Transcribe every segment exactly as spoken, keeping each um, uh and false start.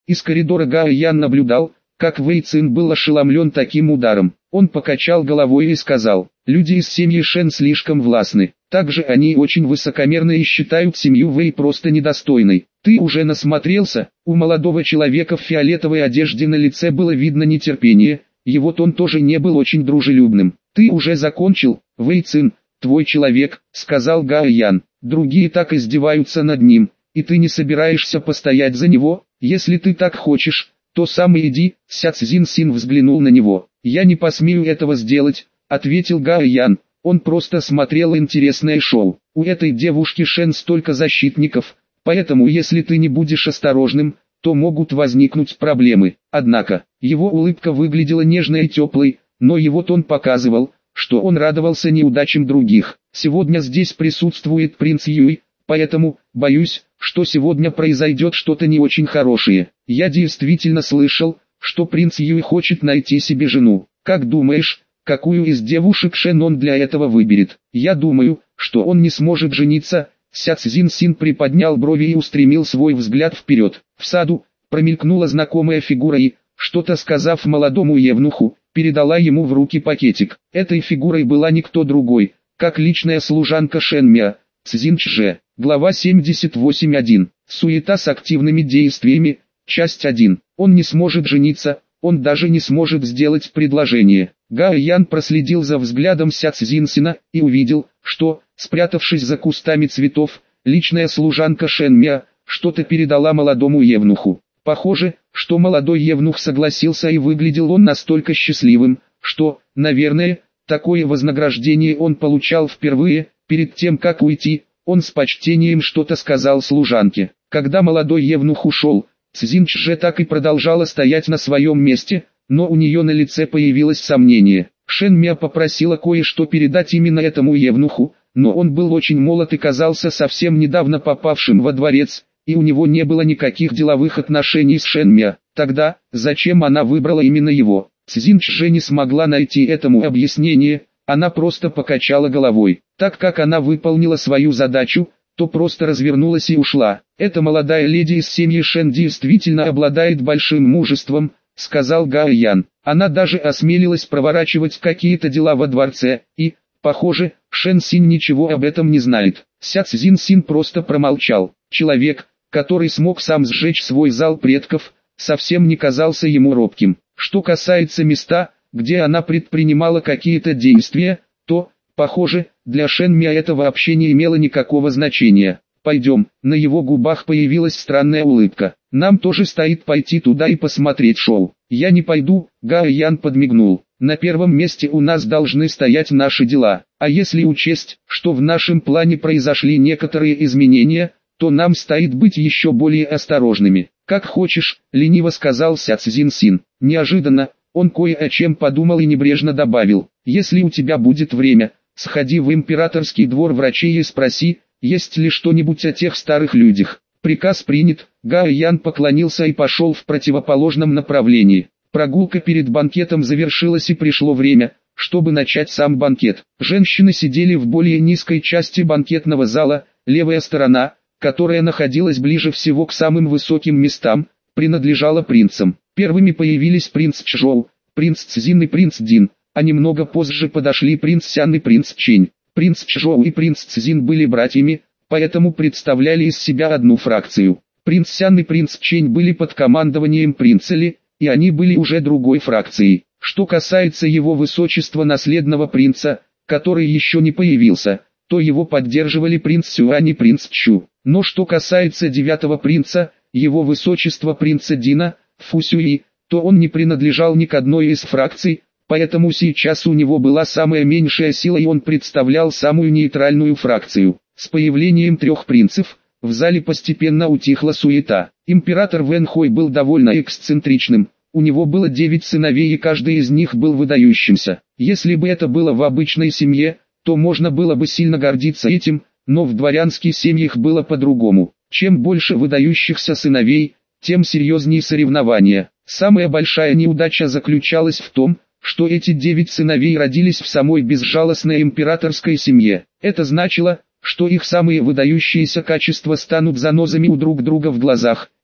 Из коридора Гао Ян наблюдал, как Вэй Цин был ошеломлен таким ударом. Он покачал головой и сказал: «Люди из семьи Шен слишком властны. Также они очень высокомерны и считают семью Вэй просто недостойной. Ты уже насмотрелся?» У молодого человека в фиолетовой одежде на лице было видно нетерпение, его тон тоже не был очень дружелюбным. «Ты уже закончил, Вэй Цин, твой человек», — сказал Гао Ян. «Другие так издеваются над ним, и ты не собираешься постоять за него? Если ты так хочешь, то сам и иди». Ся Цзин Син взглянул на него. «Я не посмею этого сделать», — ответил Гао Ян. Он просто смотрел интересное шоу. У этой девушки Шен столько защитников, поэтому если ты не будешь осторожным, то могут возникнуть проблемы. Однако, его улыбка выглядела нежной и теплой, но его тон показывал, что он радовался неудачам других. «Сегодня здесь присутствует принц Юй, поэтому, боюсь, что сегодня произойдет что-то не очень хорошее. Я действительно слышал, что принц Юй хочет найти себе жену. Как думаешь, какую из девушек Шен он для этого выберет?» «Я думаю, что он не сможет жениться». Ся Цзин Син приподнял брови и устремил свой взгляд вперед. В саду промелькнула знакомая фигура и, что-то сказав молодому евнуху, передала ему в руки пакетик. Этой фигурой была никто другой, как личная служанка Шен Мя, Цзин Чже. Глава семьдесят восемь один. Суета с активными действиями. Часть один. Он не сможет жениться, он даже не сможет сделать предложение. Гао Ян проследил за взглядом Ся Цзин Сина и увидел, что, спрятавшись за кустами цветов, личная служанка Шен Мя что-то передала молодому евнуху. Похоже, что молодой евнух согласился, и выглядел он настолько счастливым, что, наверное, такое вознаграждение он получал впервые. Перед тем как уйти, он с почтением что-то сказал служанке. Когда молодой евнух ушел, Цзин Чже так и продолжала стоять на своем месте, но у нее на лице появилось сомнение. Шен Мя попросила кое-что передать именно этому евнуху, но он был очень молод и казался совсем недавно попавшим во дворец, и у него не было никаких деловых отношений с Шен Мя. Тогда, зачем она выбрала именно его? Цзин Чже не смогла найти этому объяснение, она просто покачала головой. Так как она выполнила свою задачу, то просто развернулась и ушла. «Эта молодая леди из семьи Шен действительно обладает большим мужеством», — сказал Гао Ян. «Она даже осмелилась проворачивать какие-то дела во дворце, и, похоже, Шен Синь ничего об этом не знает». Ся Цзин Син просто промолчал. Человек, который смог сам сжечь свой зал предков, совсем не казался ему робким. Что касается места, где она предпринимала какие-то действия, то, похоже, для Шен Мя это вообще не имело никакого значения. «Пойдем», на его губах появилась странная улыбка. «Нам тоже стоит пойти туда и посмотреть шоу». «Я не пойду», Гао Ян подмигнул. «На первом месте у нас должны стоять наши дела. А если учесть, что в нашем плане произошли некоторые изменения, то нам стоит быть еще более осторожными». «Как хочешь», лениво сказал Ся Цзин Син. Неожиданно, он кое о чем подумал и небрежно добавил: «Если у тебя будет время, сходи в императорский двор врачей и спроси, есть ли что-нибудь о тех старых людях». Приказ принят. Гао Ян поклонился и пошел в противоположном направлении. Прогулка перед банкетом завершилась, и пришло время, чтобы начать сам банкет. Женщины сидели в более низкой части банкетного зала, левая сторона, которая находилась ближе всего к самым высоким местам, принадлежала принцам. Первыми появились принц Чжоу, принц Цзин и принц Дин, а немного позже подошли принц Сян и принц Чень. Принц Чжоу и принц Цзин были братьями, поэтому представляли из себя одну фракцию. Принц Сян и принц Чень были под командованием принца Ли, и они были уже другой фракцией. Что касается его высочества наследного принца, который еще не появился, то его поддерживали принц Сюань и принц Чу. Но что касается девятого принца, его высочества принца Дина, Фу Сюи, то он не принадлежал ни к одной из фракций, поэтому сейчас у него была самая меньшая сила, и он представлял самую нейтральную фракцию. С появлением трех принцев, в зале постепенно утихла суета. Император Вэн Хой был довольно эксцентричным, у него было девять сыновей, и каждый из них был выдающимся. Если бы это было в обычной семье, то можно было бы сильно гордиться этим, но в дворянских семьях было по-другому. Чем больше выдающихся сыновей, тем серьезнее соревнования. Самая большая неудача заключалась в том, что эти девять сыновей родились в самой безжалостной императорской семье. Это значило, что их самые выдающиеся качества станут занозами у друг друга в глазах,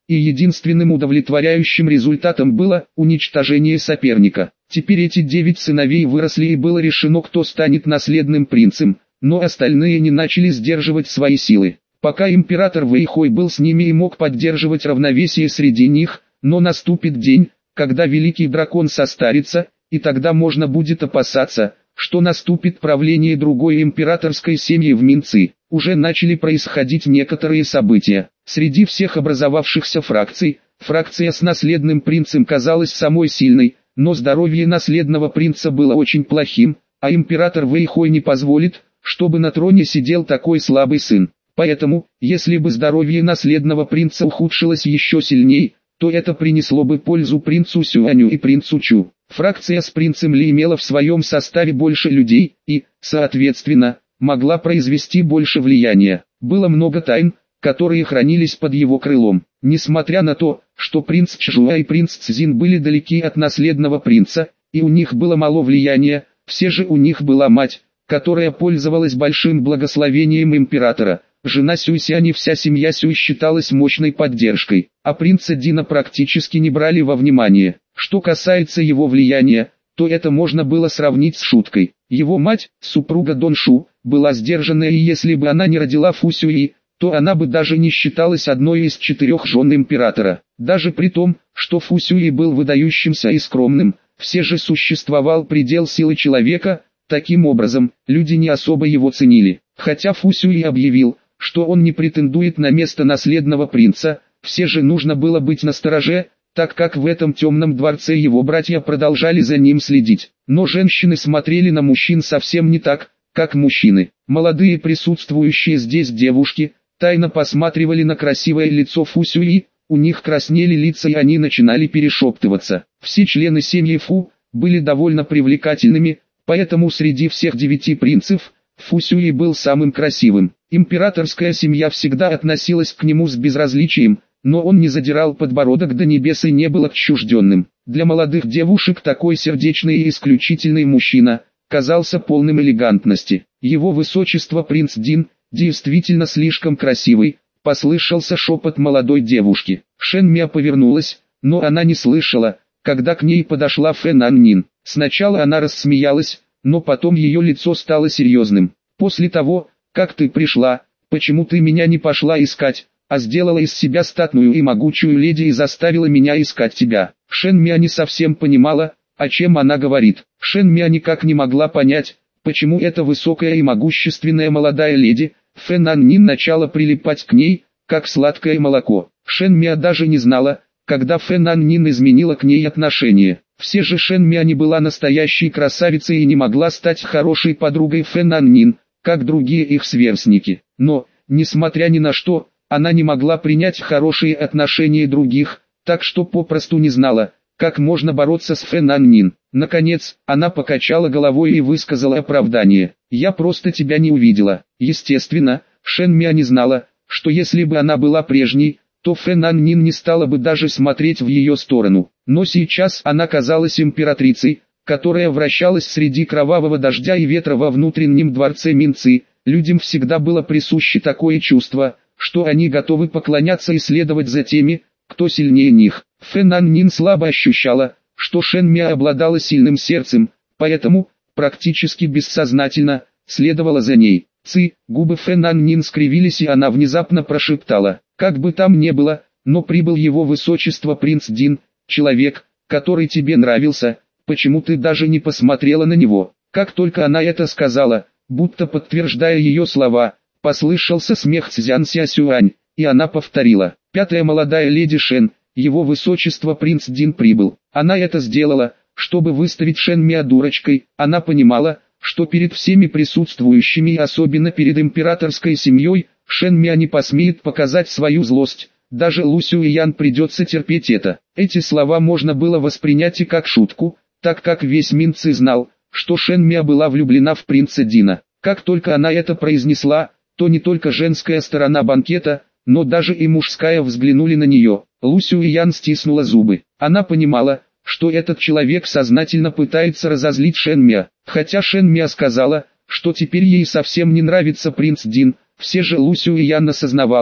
и единственным удовлетворяющим результатом было уничтожение соперника. Теперь эти девять сыновей выросли и было решено, кто станет наследным принцем, но остальные не начали сдерживать свои силы. Пока император Вэйхой был с ними и мог поддерживать равновесие среди них, но наступит день, когда великий дракон состарится, и тогда можно будет опасаться, что наступит правление другой императорской семьи в Минцы. Уже начали происходить некоторые события. Среди всех образовавшихся фракций, фракция с наследным принцем казалась самой сильной, но здоровье наследного принца было очень плохим, а император Вэйхой не позволит, чтобы на троне сидел такой слабый сын. Поэтому, если бы здоровье наследного принца ухудшилось еще сильней, то это принесло бы пользу принцу Сюаню и принцу Чу. Фракция с принцем Ли имела в своем составе больше людей и, соответственно, могла произвести больше влияния. Было много тайн, которые хранились под его крылом. Несмотря на то, что принц Чжуа и принц Цзин были далеки от наследного принца, и у них было мало влияния, все же у них была мать, которая пользовалась большим благословением императора. Жена Сюйсянь и вся семья Сюй считалась мощной поддержкой, а принца Дина практически не брали во внимание. Что касается его влияния, то это можно было сравнить с шуткой. Его мать, супруга Дон Шу, была сдержанная, и если бы она не родила Фу Сюи, то она бы даже не считалась одной из четырех жен императора. Даже при том, что Фу Сюи был выдающимся и скромным, все же существовал предел силы человека. Таким образом, люди не особо его ценили. Хотя Фу Сюи объявил, что он не претендует на место наследного принца, все же нужно было быть настороже, так как в этом темном дворце его братья продолжали за ним следить. Но женщины смотрели на мужчин совсем не так, как мужчины. Молодые присутствующие здесь девушки тайно посматривали на красивое лицо Фу Сюи, у них краснели лица и они начинали перешептываться. Все члены семьи Фу были довольно привлекательными, поэтому среди всех девяти принцев, Фу Сюи был самым красивым. Императорская семья всегда относилась к нему с безразличием, но он не задирал подбородок до небес и не был отчужденным. Для молодых девушек такой сердечный и исключительный мужчина казался полным элегантности. Его высочество принц Дин, действительно слишком красивый, послышался шепот молодой девушки. Шэн Мя повернулась, но она не слышала, когда к ней подошла Фэн Ан Нин. Сначала она рассмеялась, но потом ее лицо стало серьезным. «После того, как ты пришла, почему ты меня не пошла искать, а сделала из себя статную и могучую леди и заставила меня искать тебя?» Шэн Мя не совсем понимала, о чем она говорит. Шэн Мя никак не могла понять, почему эта высокая и могущественная молодая леди, Фэн Ан Нин, начала прилипать к ней, как сладкое молоко. Шэн Мя даже не знала, когда Фэн Ан Нин изменила к ней отношение. Все же Шэн Мя не была настоящей красавицей и не могла стать хорошей подругой Фэн Ан Нин, как другие их сверстники. Но, несмотря ни на что, она не могла принять хорошие отношения других, так что попросту не знала, как можно бороться с Фэн Ан Нин. Наконец, она покачала головой и высказала оправдание. «Я просто тебя не увидела». Естественно, Шэн Мя не знала, что если бы она была прежней, то Фэн Ан Нин не стала бы даже смотреть в ее сторону. Но сейчас она казалась императрицей, которая вращалась среди кровавого дождя и ветра во внутреннем дворце Минцы. Людям всегда было присуще такое чувство, что они готовы поклоняться и следовать за теми, кто сильнее них. Фэн Ан Нин слабо ощущала, что Шэн Мя обладала сильным сердцем, поэтому, практически бессознательно, следовала за ней. Ци, губы Фэн Ан Нин скривились и она внезапно прошептала: «Как бы там ни было, но прибыл его высочество принц Дин, человек, который тебе нравился, почему ты даже не посмотрела на него?» Как только она это сказала, будто подтверждая ее слова, послышался смех Цзян Ся Сюань, и она повторила: «Пятая молодая леди Шэн, его высочество принц Дин прибыл». Она это сделала, чтобы выставить Шэн Мя дурочкой. Она понимала, что перед всеми присутствующими и особенно перед императорской семьей, Шэн Мя не посмеет показать свою злость. Даже Лу Сюэян придется терпеть это. Эти слова можно было воспринять и как шутку, так как весь Минцы знал, что Шэн Мя была влюблена в принца Дина. Как только она это произнесла, то не только женская сторона банкета, но даже и мужская взглянули на нее. Лу Сюэян стиснула зубы. Она понимала, что этот человек сознательно пытается разозлить Шэн Мя. Хотя Шэн Мя сказала, что теперь ей совсем не нравится принц Дин, все же Лу Сюэян осознавала,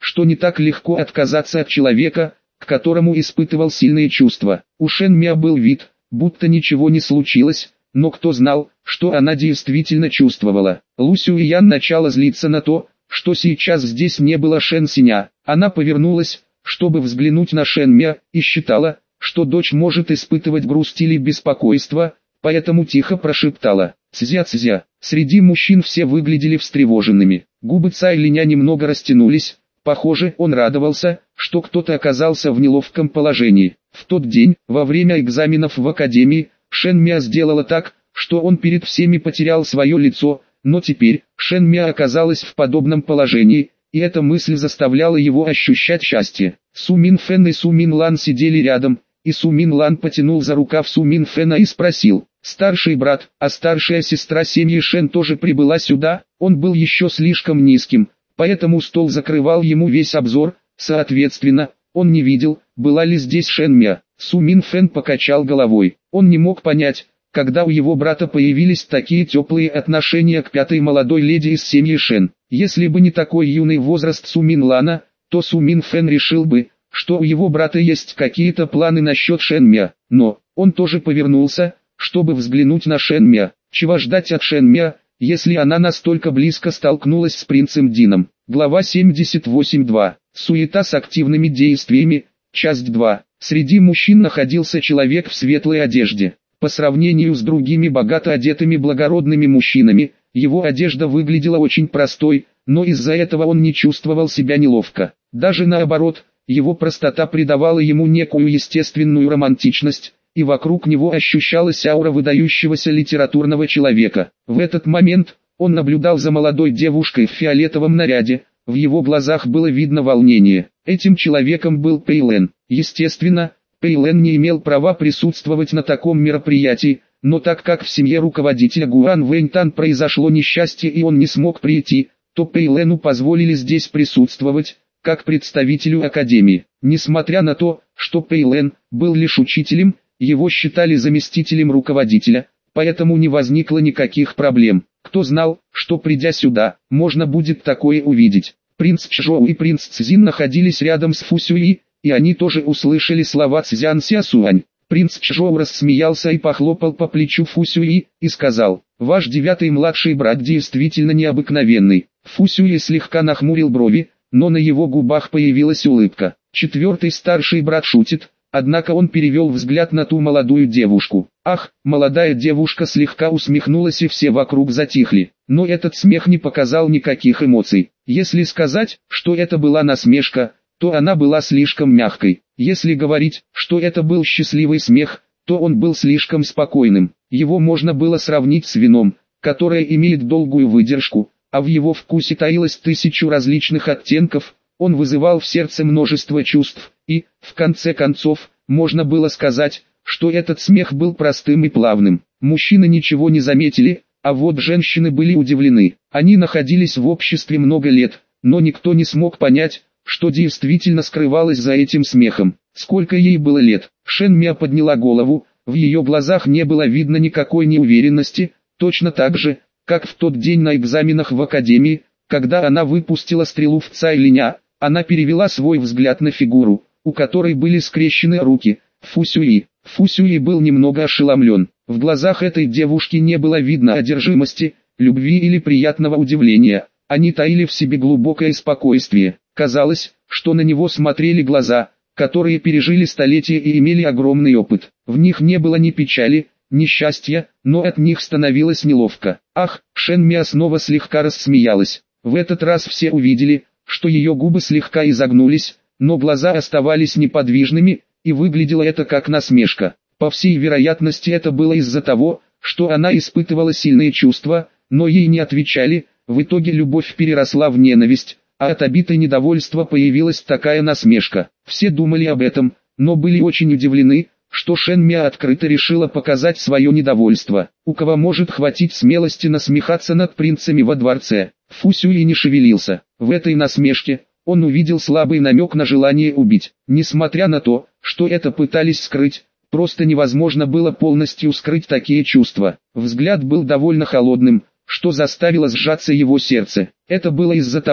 что не так легко отказаться от человека, к которому испытывал сильные чувства. У Шен Мя был вид, будто ничего не случилось, но кто знал, что она действительно чувствовала. Лу Сюэян начала злиться на то, что сейчас здесь не было Шэн Синя. Она повернулась, чтобы взглянуть на Шэн Мя, и считала, что дочь может испытывать грусть или беспокойство, поэтому тихо прошептала: «Цзя-цзя». Среди мужчин все выглядели встревоженными. Губы Цай Линя немного растянулись. Похоже, он радовался, что кто-то оказался в неловком положении. В тот день, во время экзаменов в академии, Шэн Мя сделала так, что он перед всеми потерял свое лицо, но теперь Шэн Мя оказалась в подобном положении, и эта мысль заставляла его ощущать счастье. Су Мин Фэн и Су Мин Лан сидели рядом, и Су Мин Лан потянул за рукав Су Мин Фэна и спросил: «Старший брат, а старшая сестра семьи Шэн тоже прибыла сюда?» Он был еще слишком низким, поэтому стол закрывал ему весь обзор, соответственно, он не видел, была ли здесь Шэн Мя. Су Мин Фэн покачал головой. Он не мог понять, когда у его брата появились такие теплые отношения к пятой молодой леди из семьи Шэн. Если бы не такой юный возраст Су Мин Лана, то Су Мин Фэн решил бы, что у его брата есть какие-то планы насчет Шэн Мя. Но, он тоже повернулся, чтобы взглянуть на Шэн Мя. Чего ждать от Шэн Мя, если она настолько близко столкнулась с принцем Дином? Глава семьдесят восемь два. Суета с активными действиями. Часть два. Среди мужчин находился человек в светлой одежде. По сравнению с другими богато одетыми благородными мужчинами, его одежда выглядела очень простой, но из-за этого он не чувствовал себя неловко. Даже наоборот, его простота придавала ему некую естественную романтичность, и вокруг него ощущалась аура выдающегося литературного человека. В этот момент, он наблюдал за молодой девушкой в фиолетовом наряде, в его глазах было видно волнение. Этим человеком был Пэй Лэн. Естественно, Пэй Лэн не имел права присутствовать на таком мероприятии, но так как в семье руководителя Гуан Вэньтан произошло несчастье и он не смог прийти, то Пэй Лену позволили здесь присутствовать, как представителю Академии. Несмотря на то, что Пэй Лэн был лишь учителем, его считали заместителем руководителя, поэтому не возникло никаких проблем. Кто знал, что придя сюда, можно будет такое увидеть. Принц Чжоу и принц Цзин находились рядом с Фу Сюи, и они тоже услышали слова Цзян Сясуань. Принц Чжоу рассмеялся и похлопал по плечу Фу Сюи, и сказал: «Ваш девятый младший брат действительно необыкновенный». Фу Сюи слегка нахмурил брови, но на его губах появилась улыбка. Четвертый старший брат шутит, однако он перевел взгляд на ту молодую девушку. Ах, молодая девушка слегка усмехнулась и все вокруг затихли. Но этот смех не показал никаких эмоций. Если сказать, что это была насмешка, то она была слишком мягкой. Если говорить, что это был счастливый смех, то он был слишком спокойным. Его можно было сравнить с вином, которое имеет долгую выдержку, а в его вкусе таилось тысячу различных оттенков. Он вызывал в сердце множество чувств, и, в конце концов, можно было сказать, что этот смех был простым и плавным. Мужчины ничего не заметили, а вот женщины были удивлены. Они находились в обществе много лет, но никто не смог понять, что действительно скрывалось за этим смехом. Сколько ей было лет? Шэн Мя подняла голову, в ее глазах не было видно никакой неуверенности, точно так же, как в тот день на экзаменах в академии, когда она выпустила стрелу в Цай Линя. Она перевела свой взгляд на фигуру, у которой были скрещены руки, Фу Сюи. Фу Сюи был немного ошеломлен. В глазах этой девушки не было видно одержимости, любви или приятного удивления. Они таили в себе глубокое спокойствие. Казалось, что на него смотрели глаза, которые пережили столетия и имели огромный опыт. В них не было ни печали, ни счастья, но от них становилось неловко. Ах, Шэн Мя снова слегка рассмеялась. В этот раз все увидели, что ее губы слегка изогнулись, но глаза оставались неподвижными, и выглядело это как насмешка. По всей вероятности это было из-за того, что она испытывала сильные чувства, но ей не отвечали. В итоге любовь переросла в ненависть, а от обиды и недовольства появилась такая насмешка. Все думали об этом, но были очень удивлены, что Шэн Мя открыто решила показать свое недовольство. У кого может хватить смелости насмехаться над принцами во дворце? Фу Сюи не шевелился. В этой насмешке он увидел слабый намек на желание убить. Несмотря на то, что это пытались скрыть, просто невозможно было полностью скрыть такие чувства. Взгляд был довольно холодным, что заставило сжаться его сердце. Это было из-за того,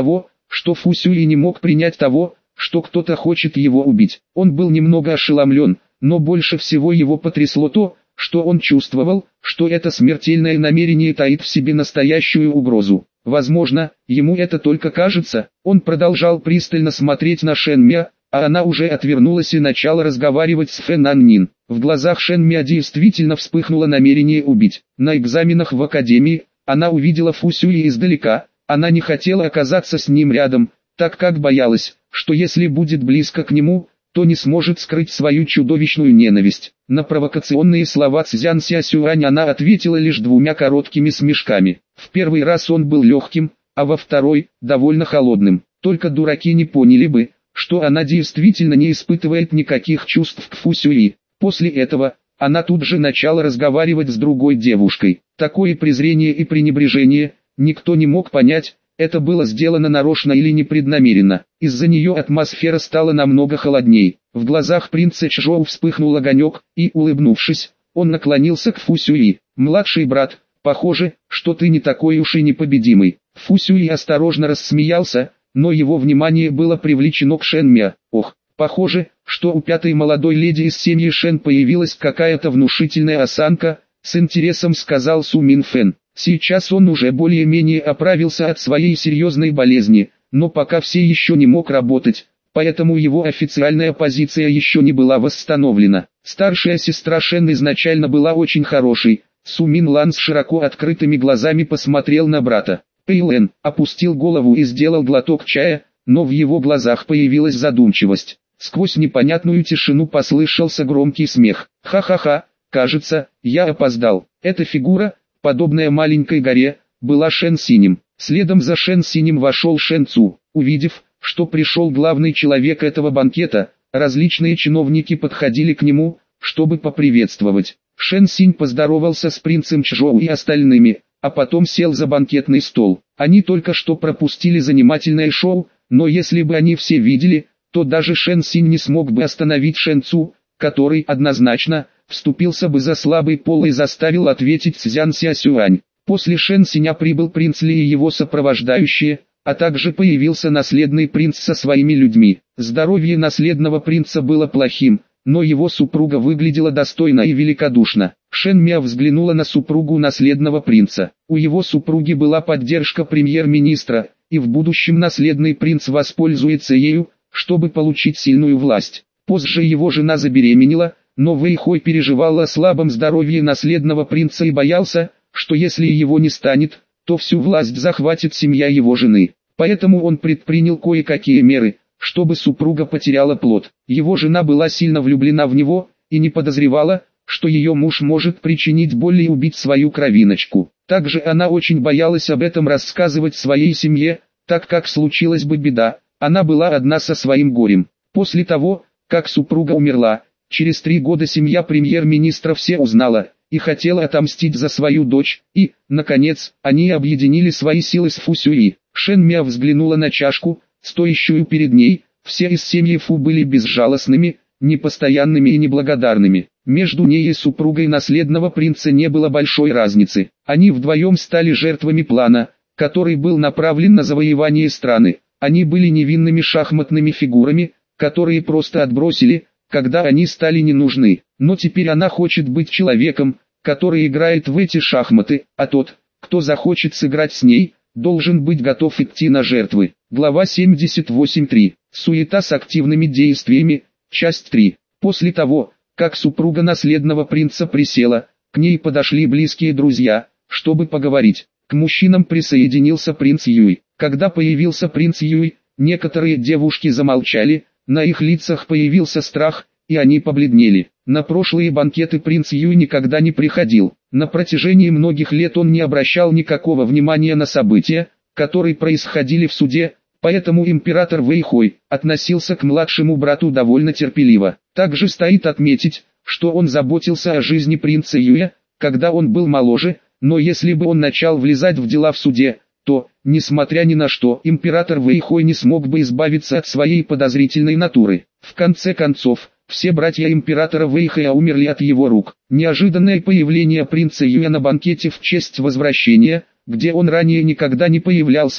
что Фу Сюй не мог принять того, что кто-то хочет его убить. Он был немного ошеломлен, но больше всего его потрясло то, что он чувствовал, что это смертельное намерение таит в себе настоящую угрозу. Возможно, ему это только кажется. Он продолжал пристально смотреть на Шэн Мя, а она уже отвернулась и начала разговаривать с Фэн Наннин. В глазах Шэн Мя действительно вспыхнуло намерение убить. На экзаменах в академии она увидела Фу Сюя издалека. Она не хотела оказаться с ним рядом, так как боялась, что если будет близко к нему, то не сможет скрыть свою чудовищную ненависть. На провокационные слова Цзян Сясюань она ответила лишь двумя короткими смешками. В первый раз он был легким, а во второй – довольно холодным. Только дураки не поняли бы, что она действительно не испытывает никаких чувств к Фу Сюи. После этого, она тут же начала разговаривать с другой девушкой. Такое презрение и пренебрежение, никто не мог понять, это было сделано нарочно или непреднамеренно. Из-за нее атмосфера стала намного холодней. В глазах принца Чжоу вспыхнул огонек, и, улыбнувшись, он наклонился к Фу Сюи. «Младший брат, похоже, что ты не такой уж и непобедимый». Фу Сюи осторожно рассмеялся, но его внимание было привлечено к Шэн Мя. «Ох, похоже, что у пятой молодой леди из семьи Шэн появилась какая-то внушительная осанка», с интересом сказал Су Мин Фэн. Сейчас он уже более-менее оправился от своей серьезной болезни, но пока все еще не мог работать, поэтому его официальная позиция еще не была восстановлена. Старшая сестра Шэн изначально была очень хорошей. Су Мин Лан с широко открытыми глазами посмотрел на брата. Пэйлэн опустил голову и сделал глоток чая, но в его глазах появилась задумчивость. Сквозь непонятную тишину послышался громкий смех. «Ха-ха-ха, кажется, я опоздал». Эта фигура, подобная маленькой горе, была Шэн Синем. Следом за Шэн Синем вошел Шэн Цу. Увидев, что пришел главный человек этого банкета, различные чиновники подходили к нему, чтобы поприветствовать. Шэн Синь поздоровался с принцем Чжоу и остальными, а потом сел за банкетный стол. Они только что пропустили занимательное шоу, но если бы они все видели, то даже Шэн Синь не смог бы остановить Шэн Цу, который однозначно вступился бы за слабый пол и заставил ответить Цзян Сясюань. После Шэн Синя прибыл принц Ли и его сопровождающие, а также появился наследный принц со своими людьми. Здоровье наследного принца было плохим, но его супруга выглядела достойно и великодушно. Шэн Мя взглянула на супругу наследного принца. У его супруги была поддержка премьер-министра, и в будущем наследный принц воспользуется ею, чтобы получить сильную власть. Позже его жена забеременела, но Вэй Хой переживал о слабом здоровье наследного принца и боялся, что если его не станет, то всю власть захватит семья его жены. Поэтому он предпринял кое-какие меры, чтобы супруга потеряла плод. Его жена была сильно влюблена в него, и не подозревала, что ее муж может причинить боль и убить свою кровиночку. Также она очень боялась об этом рассказывать своей семье, так как случилась бы беда, она была одна со своим горем. После того, как супруга умерла, через три года семья премьер-министра все узнала, и хотела отомстить за свою дочь, и, наконец, они объединили свои силы с Фу Сюи. Шэн Мя взглянула на чашку, стоящую перед ней. Все из семьи Фу были безжалостными, непостоянными и неблагодарными. Между ней и супругой наследного принца не было большой разницы. Они вдвоем стали жертвами плана, который был направлен на завоевание страны. Они были невинными шахматными фигурами, которые просто отбросили, когда они стали не нужны. Но теперь она хочет быть человеком, который играет в эти шахматы, а тот, кто захочет сыграть с ней, должен быть готов идти на жертвы. Глава семьдесят восемь точка три. Суета с активными действиями. Часть три. После того, как супруга наследного принца присела, к ней подошли близкие друзья, чтобы поговорить. К мужчинам присоединился принц Юй. Когда появился принц Юй, некоторые девушки замолчали, на их лицах появился страх, и они побледнели. На прошлые банкеты принц Юй никогда не приходил. На протяжении многих лет он не обращал никакого внимания на события, которые происходили в суде, поэтому император Вэй Хой относился к младшему брату довольно терпеливо. Также стоит отметить, что он заботился о жизни принца Юя, когда он был моложе, но если бы он начал влезать в дела в суде, то, несмотря ни на что, император Вэй Хой не смог бы избавиться от своей подозрительной натуры. В конце концов, все братья императора Вэй Хоя умерли от его рук. Неожиданное появление принца Юя на банкете в честь возвращения, где он ранее никогда не появлялся,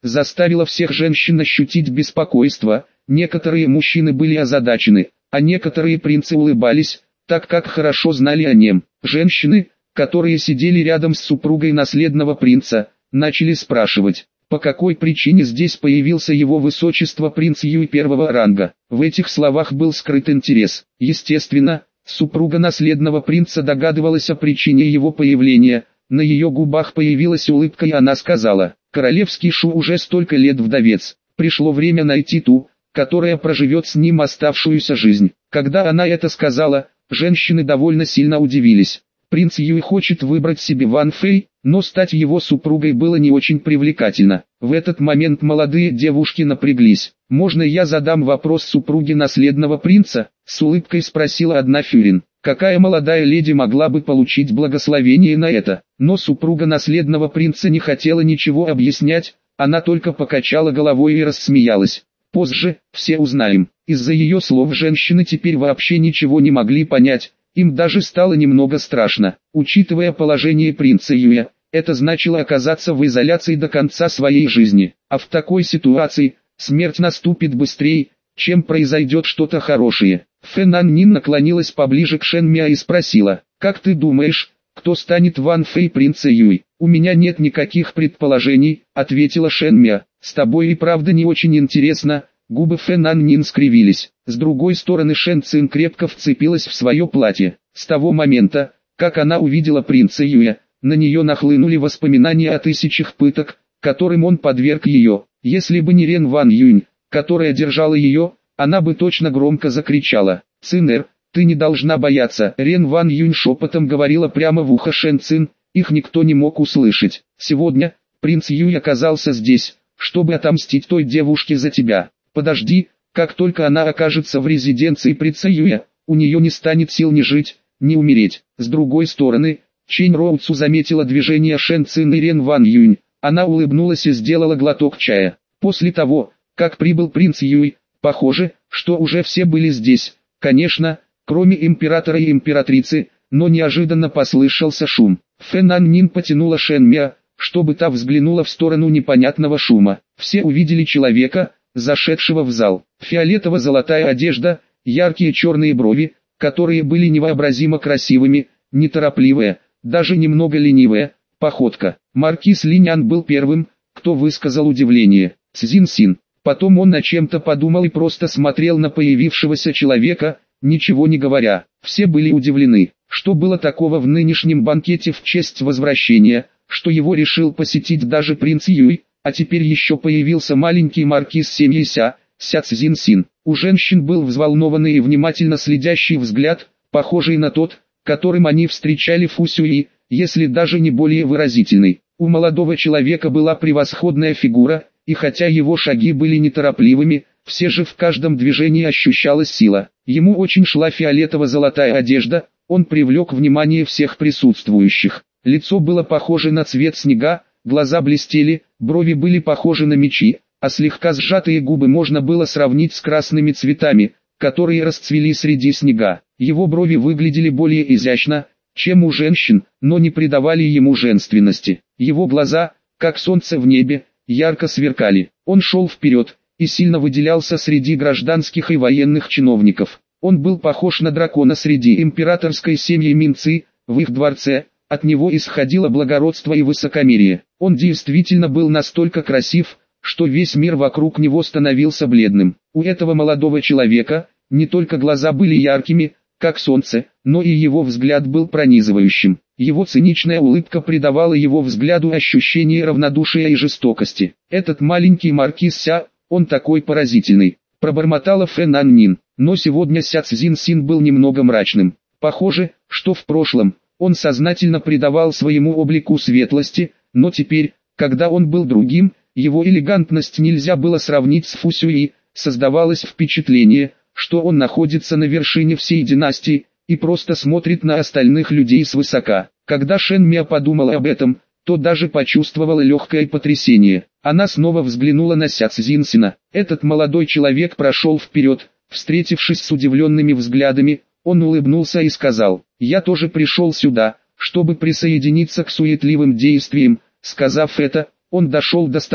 заставило всех женщин ощутить беспокойство. Некоторые мужчины были озадачены, а некоторые принцы улыбались, так как хорошо знали о нем. Женщины, которые сидели рядом с супругой наследного принца, начали спрашивать, по какой причине здесь появился его высочество принц Юй первого ранга. В этих словах был скрыт интерес. Естественно, супруга наследного принца догадывалась о причине его появления. На ее губах появилась улыбка, и она сказала: «Королевский Шу уже столько лет вдовец. Пришло время найти ту, которая проживет с ним оставшуюся жизнь». Когда она это сказала, женщины довольно сильно удивились. Принц Юй хочет выбрать себе Ван Фэй, но стать его супругой было не очень привлекательно. В этот момент молодые девушки напряглись. «Можно я задам вопрос супруге наследного принца?» — с улыбкой спросила одна Фюрин. Какая молодая леди могла бы получить благословение на это? Но супруга наследного принца не хотела ничего объяснять, она только покачала головой и рассмеялась. Позже, все узнаем. Из-за ее слов женщины теперь вообще ничего не могли понять, им даже стало немного страшно. Учитывая положение принца Юя, это значило оказаться в изоляции до конца своей жизни. А в такой ситуации, смерть наступит быстрее, чем произойдет что-то хорошее. Фэнан Нин наклонилась поближе к Шэн Миа и спросила: «Как ты думаешь, кто станет Ван Фэй принца Юй?» «У меня нет никаких предположений», — ответила Шэн Миа. «С тобой и правда не очень интересно». Губы Фэнан Нин скривились. С другой стороны Шэн Цин крепко вцепилась в свое платье. С того момента, как она увидела принца Юя, на нее нахлынули воспоминания о тысячах пыток, которым он подверг ее. Если бы не Рен Ван Юнь, которая держала ее, она бы точно громко закричала: «Цинэр, ты не должна бояться». Рен Ван Юнь шепотом говорила прямо в ухо Шэн Цин, их никто не мог услышать. «Сегодня, принц Юй оказался здесь, чтобы отомстить той девушке за тебя. Подожди, как только она окажется в резиденции принца Юя, у нее не станет сил ни жить, ни умереть». С другой стороны, Чэнь Роуцу заметила движение Шэн Цин и Рен Ван Юнь. Она улыбнулась и сделала глоток чая. После того, как прибыл принц Юй, похоже, что уже все были здесь, конечно, кроме императора и императрицы, но неожиданно послышался шум. Фэнан Нин потянула Шэн Миа, чтобы та взглянула в сторону непонятного шума. Все увидели человека, зашедшего в зал. Фиолетово-золотая одежда, яркие черные брови, которые были невообразимо красивыми, неторопливая, даже немного ленивая, походка. Маркиз Линян был первым, кто высказал удивление. Цзин Син. Потом он о чем-то подумал и просто смотрел на появившегося человека, ничего не говоря. Все были удивлены, что было такого в нынешнем банкете в честь возвращения, что его решил посетить даже принц Юй, а теперь еще появился маленький маркиз семьи Ся, Ся Цзин Син. У женщин был взволнованный и внимательно следящий взгляд, похожий на тот, которым они встречали Фу Сюи, если даже не более выразительный. У молодого человека была превосходная фигура, и хотя его шаги были неторопливыми, все же в каждом движении ощущалась сила. Ему очень шла фиолетово-золотая одежда, он привлек внимание всех присутствующих. Лицо было похоже на цвет снега, глаза блестели, брови были похожи на мечи, а слегка сжатые губы можно было сравнить с красными цветами, которые расцвели среди снега. Его брови выглядели более изящно, чем у женщин, но не придавали ему женственности. Его глаза, как солнце в небе, ярко сверкали. Он шел вперед, и сильно выделялся среди гражданских и военных чиновников. Он был похож на дракона среди императорской семьи Минцы, в их дворце, от него исходило благородство и высокомерие. Он действительно был настолько красив, что весь мир вокруг него становился бледным. У этого молодого человека, не только глаза были яркими, как солнце, но и его взгляд был пронизывающим. Его циничная улыбка придавала его взгляду ощущение равнодушия и жестокости. «Этот маленький маркиз Ся, он такой поразительный», — пробормотала Фэнан Нин. Но сегодня Ся Цзин Син был немного мрачным. Похоже, что в прошлом он сознательно придавал своему облику светлости, но теперь, когда он был другим, его элегантность нельзя было сравнить с Фу Сюи. Создавалось впечатление, что он находится на вершине всей династии и просто смотрит на остальных людей свысока. Когда Шэн Миа подумала об этом, то даже почувствовала легкое потрясение. Она снова взглянула на Ся Цзин Сина. Этот молодой человек прошел вперед, встретившись с удивленными взглядами, он улыбнулся и сказал: «Я тоже пришел сюда, чтобы присоединиться к суетливым действиям». Сказав это, он дошел до стола,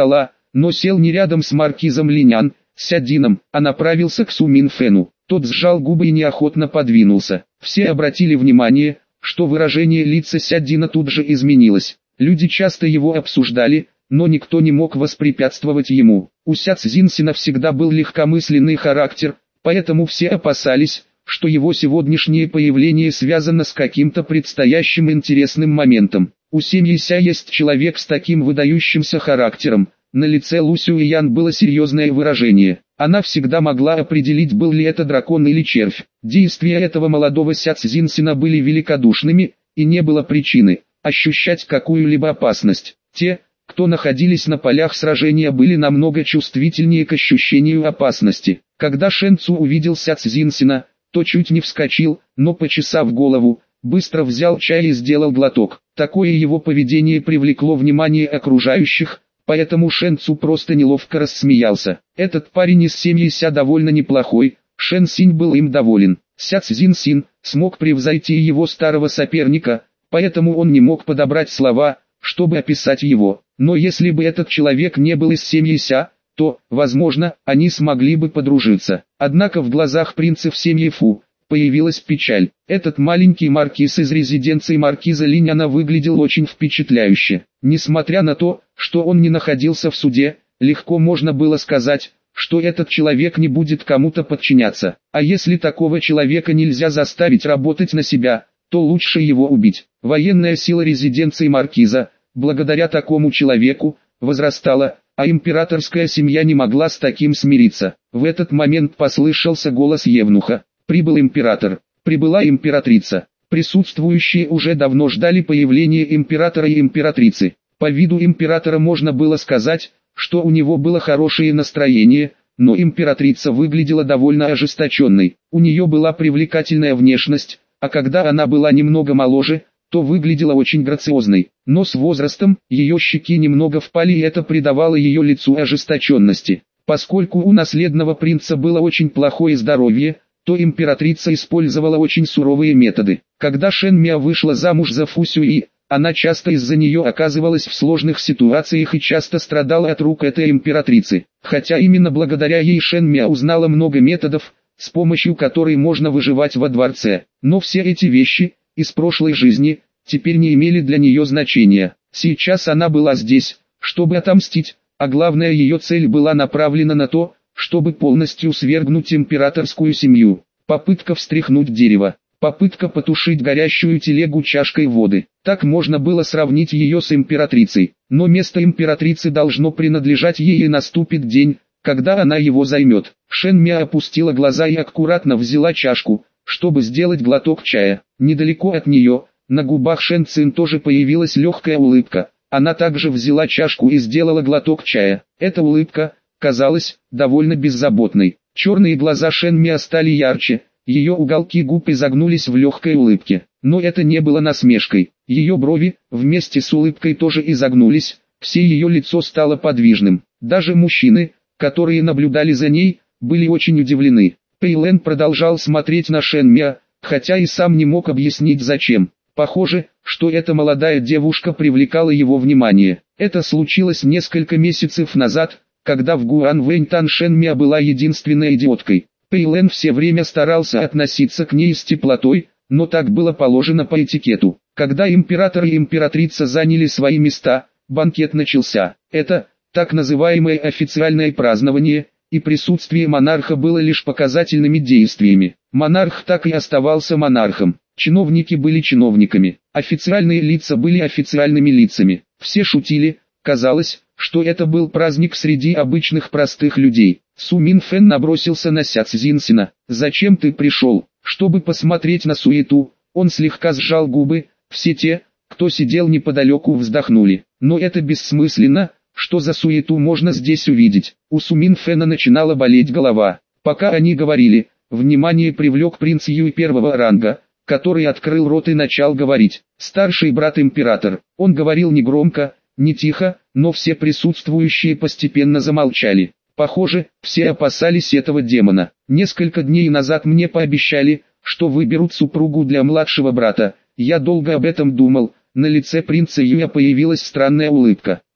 но сел не рядом с маркизом Линян, Сядином, а направился к Су Минфену. Тот сжал губы и неохотно подвинулся. Все обратили внимание, что выражение лица Сядина тут же изменилось. Люди часто его обсуждали, но никто не мог воспрепятствовать ему. У Ся Цзиньсина всегда был легкомысленный характер, поэтому все опасались, что его сегодняшнее появление связано с каким-то предстоящим интересным моментом. У семьи Ся есть человек с таким выдающимся характером. На лице Лу Сюэян было серьезное выражение. Она всегда могла определить, был ли это дракон или червь. Действия этого молодого Ся Цзиньсина были великодушными, и не было причины ощущать какую-либо опасность. Те, кто находились на полях сражения, были намного чувствительнее к ощущению опасности. Когда Шэн Цу увидел Ся Цзиньсина, то чуть не вскочил, но, почесав голову, быстро взял чай и сделал глоток. Такое его поведение привлекло внимание окружающих, поэтому Шэн Цу просто неловко рассмеялся. Этот парень из семьи Ся довольно неплохой, Шэн Синь был им доволен. Ся Цзиньсин смог превзойти его старого соперника, поэтому он не мог подобрать слова, чтобы описать его. Но если бы этот человек не был из семьи Ся, то, возможно, они смогли бы подружиться. Однако в глазах принцев семьи Фу появилась печаль. Этот маленький маркиз из резиденции маркиза Линяна выглядел очень впечатляюще. Несмотря на то, что он не находился в суде, легко можно было сказать, что этот человек не будет кому-то подчиняться. А если такого человека нельзя заставить работать на себя, то лучше его убить. Военная сила резиденции маркиза, благодаря такому человеку, возрастала, а императорская семья не могла с таким смириться. В этот момент послышался голос евнуха. Прибыл император, прибыла императрица. Присутствующие уже давно ждали появления императора и императрицы. По виду императора можно было сказать, что у него было хорошее настроение, но императрица выглядела довольно ожесточенной. У нее была привлекательная внешность, а когда она была немного моложе, то выглядела очень грациозной. Но с возрастом ее щеки немного впали, и это придавало ее лицу ожесточенности. Поскольку у наследного принца было очень плохое здоровье, то императрица использовала очень суровые методы. Когда Шэн Миа вышла замуж за Фу Сюи, она часто из-за нее оказывалась в сложных ситуациях и часто страдала от рук этой императрицы. Хотя именно благодаря ей Шэн Миа узнала много методов, с помощью которой можно выживать во дворце. Но все эти вещи, из прошлой жизни, теперь не имели для нее значения. Сейчас она была здесь, чтобы отомстить, а главная ее цель была направлена на то, чтобы полностью свергнуть императорскую семью. Попытка встряхнуть дерево, попытка потушить горящую телегу чашкой воды. Так можно было сравнить ее с императрицей. Но место императрицы должно принадлежать ей, и наступит день, когда она его займет. Шэн Миа опустила глаза и аккуратно взяла чашку, чтобы сделать глоток чая. Недалеко от нее, на губах Шэн Цин тоже появилась легкая улыбка. Она также взяла чашку и сделала глоток чая. Эта улыбка казалась довольно беззаботной. Черные глаза Шэн Миа стали ярче, ее уголки губ изогнулись в легкой улыбке. Но это не было насмешкой. Ее брови, вместе с улыбкой, тоже изогнулись, все ее лицо стало подвижным. Даже мужчины, которые наблюдали за ней, были очень удивлены. Пэйлэн продолжал смотреть на Шэн Миа, хотя и сам не мог объяснить зачем. Похоже, что эта молодая девушка привлекала его внимание. Это случилось несколько месяцев назад, когда в Гуанвэньтан Шэн Миа была единственной идиоткой. Пэйлэн все время старался относиться к ней с теплотой, но так было положено по этикету. Когда император и императрица заняли свои места, банкет начался. Это, так называемое официальное празднование, и присутствие монарха было лишь показательными действиями. Монарх так и оставался монархом. Чиновники были чиновниками. Официальные лица были официальными лицами. Все шутили, казалось, что это был праздник среди обычных простых людей. Су Минфен набросился на Ся Цзиньсина. «Зачем ты пришел?» Чтобы посмотреть на суету, он слегка сжал губы. Все те, кто сидел неподалеку, вздохнули. Но это бессмысленно. Что за суету можно здесь увидеть? У Су Минфена начинала болеть голова. Пока они говорили, внимание привлек принц Юй первого ранга, который открыл рот и начал говорить. Старший брат император. Он говорил не громко, не тихо, но все присутствующие постепенно замолчали. Похоже, все опасались этого демона. Несколько дней назад мне пообещали, что выберут супругу для младшего брата. Я долго об этом думал. На лице принца Юя появилась странная улыбка.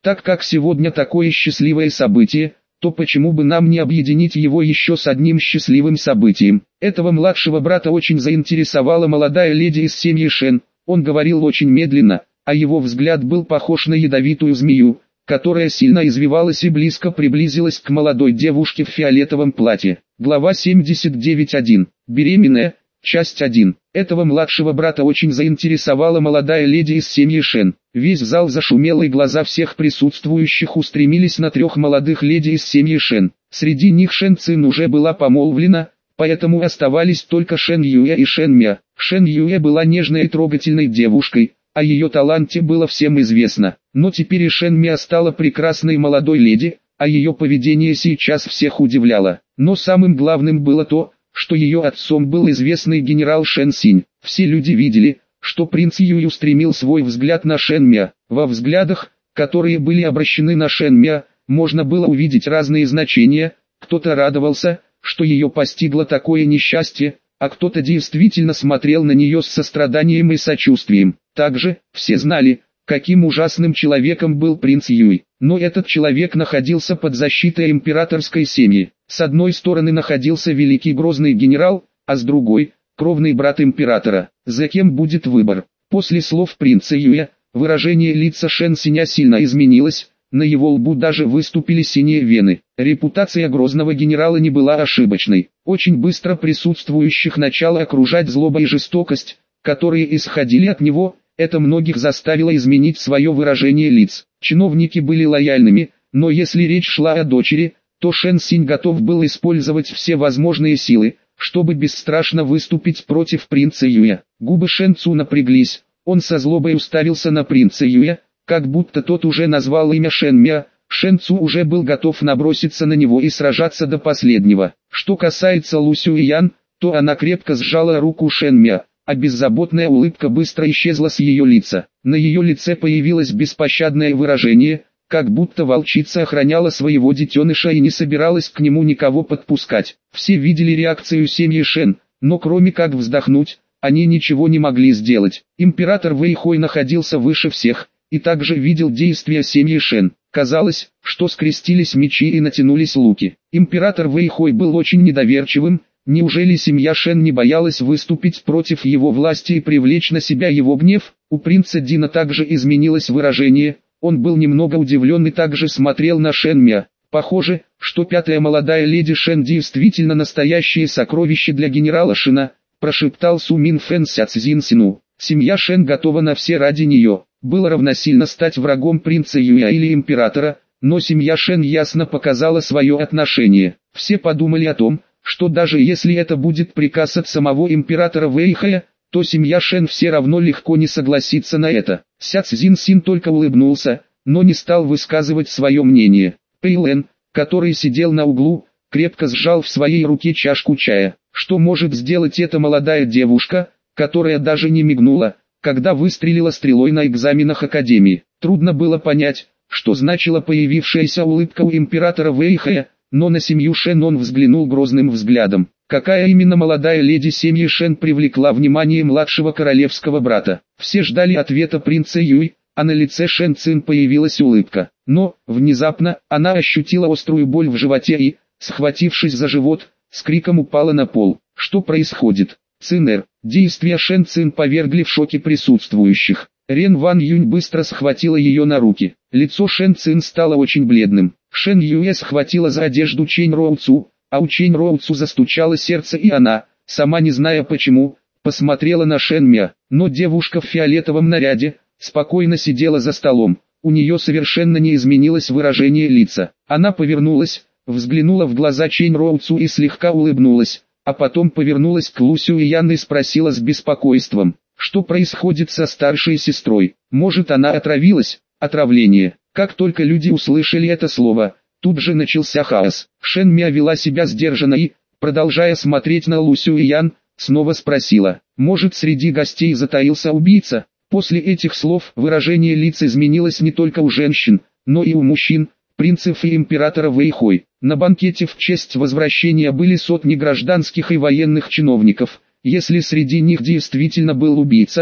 Так как сегодня такое счастливое событие, то почему бы нам не объединить его еще с одним счастливым событием? Этого младшего брата очень заинтересовала молодая леди из семьи Шен. Он говорил очень медленно, а его взгляд был похож на ядовитую змею, которая сильно извивалась и близко приблизилась к молодой девушке в фиолетовом платье. Глава семьдесят девять один. Беременная. Часть один. Этого младшего брата очень заинтересовала молодая леди из семьи Шен. Весь зал зашумел, и глаза всех присутствующих устремились на трех молодых леди из семьи Шен. Среди них Шен Цин уже была помолвлена, поэтому оставались только Шен Юэ и Шен Мя. Шен Юэ была нежной и трогательной девушкой, о ее таланте было всем известно. Но теперь и Шен Мя стала прекрасной молодой леди, а ее поведение сейчас всех удивляло. Но самым главным было то, что ее отцом был известный генерал Шен Синь. Все люди видели, что принц Юй устремил свой взгляд на Шен Мя. Во взглядах, которые были обращены на Шен Мя, можно было увидеть разные значения. Кто-то радовался, что ее постигло такое несчастье, а кто-то действительно смотрел на нее с состраданием и сочувствием. Также, все знали, каким ужасным человеком был принц Юй. Но этот человек находился под защитой императорской семьи. С одной стороны находился великий грозный генерал, а с другой – кровный брат императора. За кем будет выбор? После слов принца Юя, выражение лица Шен Синя сильно изменилось, на его лбу даже выступили синие вены. Репутация грозного генерала не была ошибочной. Очень быстро присутствующих начала окружать злоба и жестокость, которые исходили от него. Это многих заставило изменить свое выражение лиц. Чиновники были лояльными, но если речь шла о дочери, то Шен Синь готов был использовать все возможные силы, чтобы бесстрашно выступить против принца Юя. Губы Шен Цу напряглись, он со злобой уставился на принца Юя, как будто тот уже назвал имя Шен Мя. Шен Цу уже был готов наброситься на него и сражаться до последнего. Что касается Лу Сюэян, то она крепко сжала руку Шен Мя, а беззаботная улыбка быстро исчезла с ее лица. На ее лице появилось беспощадное выражение, как будто волчица охраняла своего детеныша и не собиралась к нему никого подпускать. Все видели реакцию семьи Шен, но кроме как вздохнуть, они ничего не могли сделать. Император Вэйхой находился выше всех, и также видел действия семьи Шен. Казалось, что скрестились мечи и натянулись луки. Император Вэйхой был очень недоверчивым. Неужели семья Шен не боялась выступить против его власти и привлечь на себя его гнев? У принца Дина также изменилось выражение, он был немного удивлен и также смотрел на Шен Мя. Похоже, что пятая молодая леди Шен действительно настоящее сокровище для генерала Шена, прошептал Су Мин Фэн Ся Цзин Сину. Семья Шен готова на все ради нее. Было равносильно стать врагом принца Юя или императора, но семья Шен ясно показала свое отношение. Все подумали о том, что даже если это будет приказ от самого императора Вэйхая, то семья Шен все равно легко не согласится на это. Ся Цзин Син только улыбнулся, но не стал высказывать свое мнение. Пэй Лэн, который сидел на углу, крепко сжал в своей руке чашку чая. Что может сделать эта молодая девушка, которая даже не мигнула, когда выстрелила стрелой на экзаменах Академии? Трудно было понять, что значила появившаяся улыбка у императора Вэйхая, но на семью Шен он взглянул грозным взглядом. Какая именно молодая леди семьи Шен привлекла внимание младшего королевского брата? Все ждали ответа принца Юй, а на лице Шен Цин появилась улыбка. Но, внезапно, она ощутила острую боль в животе и, схватившись за живот, с криком упала на пол. Что происходит? Цинэр. Действия Шен Цин повергли в шоке присутствующих. Рен Ван Юнь быстро схватила ее на руки. Лицо Шен Цин стало очень бледным. Шен Юэ схватила за одежду Чэнь Роу Цу, а у Чэнь Роу Цу застучало сердце, и она, сама не зная почему, посмотрела на Шен Мя. Но девушка в фиолетовом наряде спокойно сидела за столом. У нее совершенно не изменилось выражение лица. Она повернулась, взглянула в глаза Чэнь Роу Цу и слегка улыбнулась, а потом повернулась к Лу Сюэян и спросила с беспокойством, что происходит со старшей сестрой. Может, она отравилась? Отравление. Как только люди услышали это слово, тут же начался хаос. Шен Мя вела себя сдержанно и, продолжая смотреть на Лу Сюэян, снова спросила, может, среди гостей затаился убийца? После этих слов выражение лиц изменилось не только у женщин, но и у мужчин, принцев и императора Вэйхой. На банкете в честь возвращения были сотни гражданских и военных чиновников. Если среди них действительно был убийца, то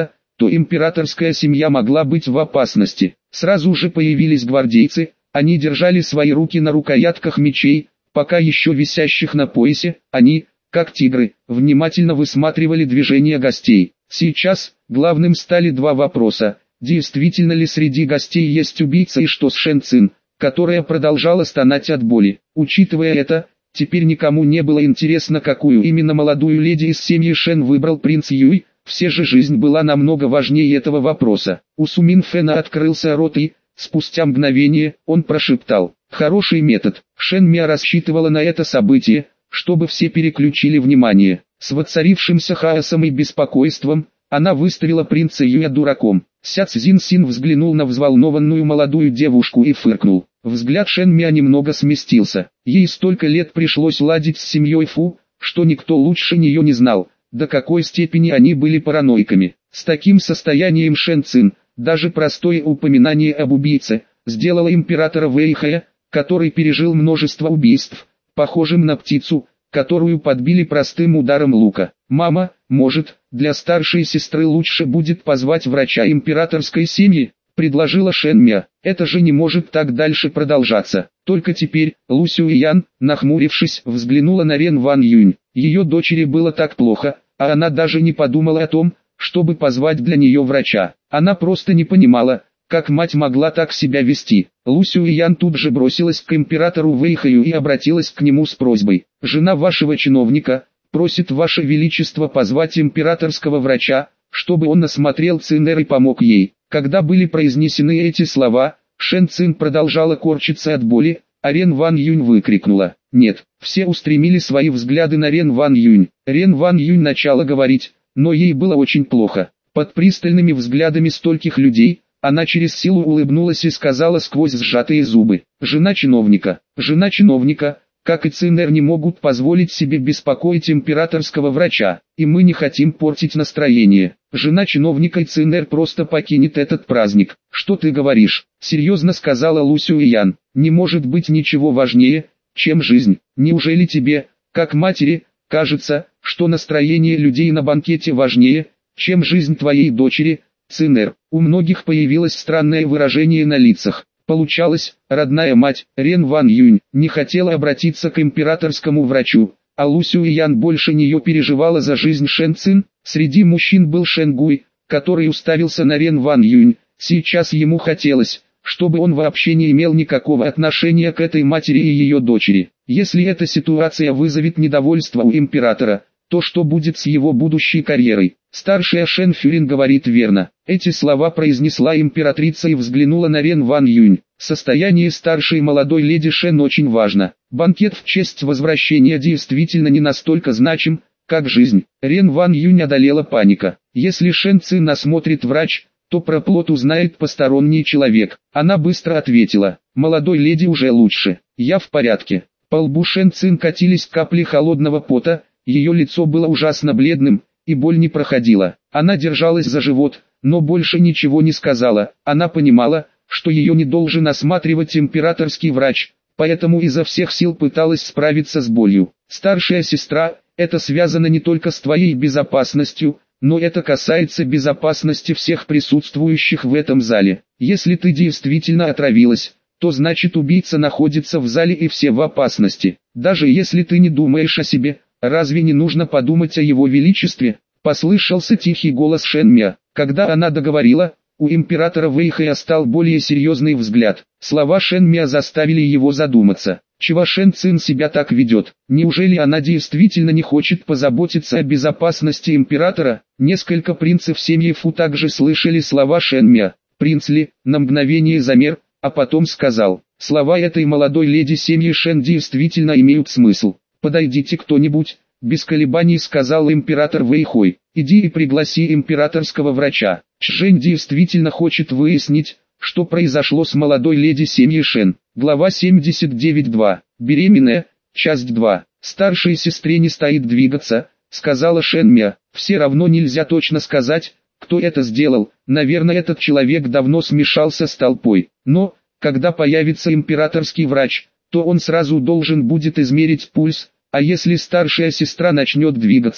то императорская семья могла быть в опасности. Сразу же появились гвардейцы, они держали свои руки на рукоятках мечей, пока еще висящих на поясе, они, как тигры, внимательно высматривали движения гостей. Сейчас, главным стали два вопроса: действительно ли среди гостей есть убийца и что с Шэн Цин, которая продолжала стонать от боли. Учитывая это, теперь никому не было интересно, какую именно молодую леди из семьи Шэн выбрал принц Юй, все же жизнь была намного важнее этого вопроса. У Сумин Фэна открылся рот и, спустя мгновение, он прошептал: «Хороший метод». Шэн Мя рассчитывала на это событие, чтобы все переключили внимание. С воцарившимся хаосом и беспокойством, она выставила принца Юя дураком. Ся Цзин Син взглянул на взволнованную молодую девушку и фыркнул. Взгляд Шэн Мя немного сместился. Ей столько лет пришлось ладить с семьей Фу, что никто лучше нее не знал, до какой степени они были параноиками. С таким состоянием Шэн Цин, даже простое упоминание об убийце, сделало императора Вэйхая, который пережил множество убийств, похожим на птицу, которую подбили простым ударом лука. «Мама, может, для старшей сестры лучше будет позвать врача императорской семьи?» — предложила Шэн Мя. «Это же не может так дальше продолжаться». Только теперь, Лу Сюэян, нахмурившись, взглянула на Рен Ван Юнь. Ее дочери было так плохо, а она даже не подумала о том, чтобы позвать для нее врача. Она просто не понимала, как мать могла так себя вести. Лу Сюэян тут же бросилась к императору Вэйхаю и обратилась к нему с просьбой: «Жена вашего чиновника просит ваше величество позвать императорского врача, чтобы он осмотрел Цинэр и помог ей». Когда были произнесены эти слова, Шэн Цин продолжала корчиться от боли, а Рен Ван Юнь выкрикнула: «Нет!». Все устремили свои взгляды на Рен Ван Юнь. Рен Ван Юнь начала говорить, но ей было очень плохо. Под пристальными взглядами стольких людей, она через силу улыбнулась и сказала сквозь сжатые зубы: «Жена чиновника, жена чиновника, как и Цинэр, не могут позволить себе беспокоить императорского врача, и мы не хотим портить настроение. Жена чиновника и Цинэр просто покинет этот праздник». «Что ты говоришь?» — серьезно сказала Лу Сюэян. «Не может быть ничего важнее, чем жизнь. Неужели тебе, как матери, кажется, что настроение людей на банкете важнее, чем жизнь твоей дочери, Цинэр?» У многих появилось странное выражение на лицах. Получалось, родная мать, Рен Ван Юнь, не хотела обратиться к императорскому врачу, а Лу Сюэян больше нее переживала за жизнь Шэн Цин. Среди мужчин был Шэн Гуй, который уставился на Рен Ван Юнь. Сейчас ему хотелось, чтобы он вообще не имел никакого отношения к этой матери и ее дочери. Если эта ситуация вызовет недовольство у императора, то что будет с его будущей карьерой? Старшая Шэн Фюрин говорит верно. Эти слова произнесла императрица и взглянула на Рен Ван Юнь. Состояние старшей молодой леди Шэн очень важно. Банкет в честь возвращения действительно не настолько значим, как жизнь. Рен Ван Юнь одолела паника. Если Шэн Цин осмотрит врач, то про плод узнает посторонний человек. Она быстро ответила: «Молодой леди уже лучше. Я в порядке». По лбу Шэн Цин катились капли холодного пота, ее лицо было ужасно бледным, и боль не проходила. Она держалась за живот, но больше ничего не сказала. Она понимала, что ее не должен осматривать императорский врач, поэтому изо всех сил пыталась справиться с болью. «Старшая сестра, это связано не только с твоей безопасностью, но это касается безопасности всех присутствующих в этом зале. Если ты действительно отравилась, то значит убийца находится в зале и все в опасности. Даже если ты не думаешь о себе, разве не нужно подумать о его величестве?» Послышался тихий голос Шэн Мя. Когда она договорила, у императора Вэйхая стал более серьезный взгляд. Слова Шэн Мя заставили его задуматься. Чего Шэн Цин себя так ведет? Неужели она действительно не хочет позаботиться о безопасности императора? Несколько принцев семьи Фу также слышали слова Шэн Мя. Принц Ли на мгновение замер, а потом сказал: «Слова этой молодой леди семьи Шэн действительно имеют смысл. Подойдите кто-нибудь», — без колебаний сказал император Вэйхой. «Иди и пригласи императорского врача. Чжэнь действительно хочет выяснить, что произошло с молодой леди семьи Шэн». Глава семьдесят девять два. Беременная, часть два. «Старшей сестре не стоит двигаться», — сказала Шэн Мя. «Все равно нельзя точно сказать, кто это сделал. Наверное, этот человек давно смешался с толпой. Но, когда появится императорский врач, то он сразу должен будет измерить пульс, а если старшая сестра начнет двигаться,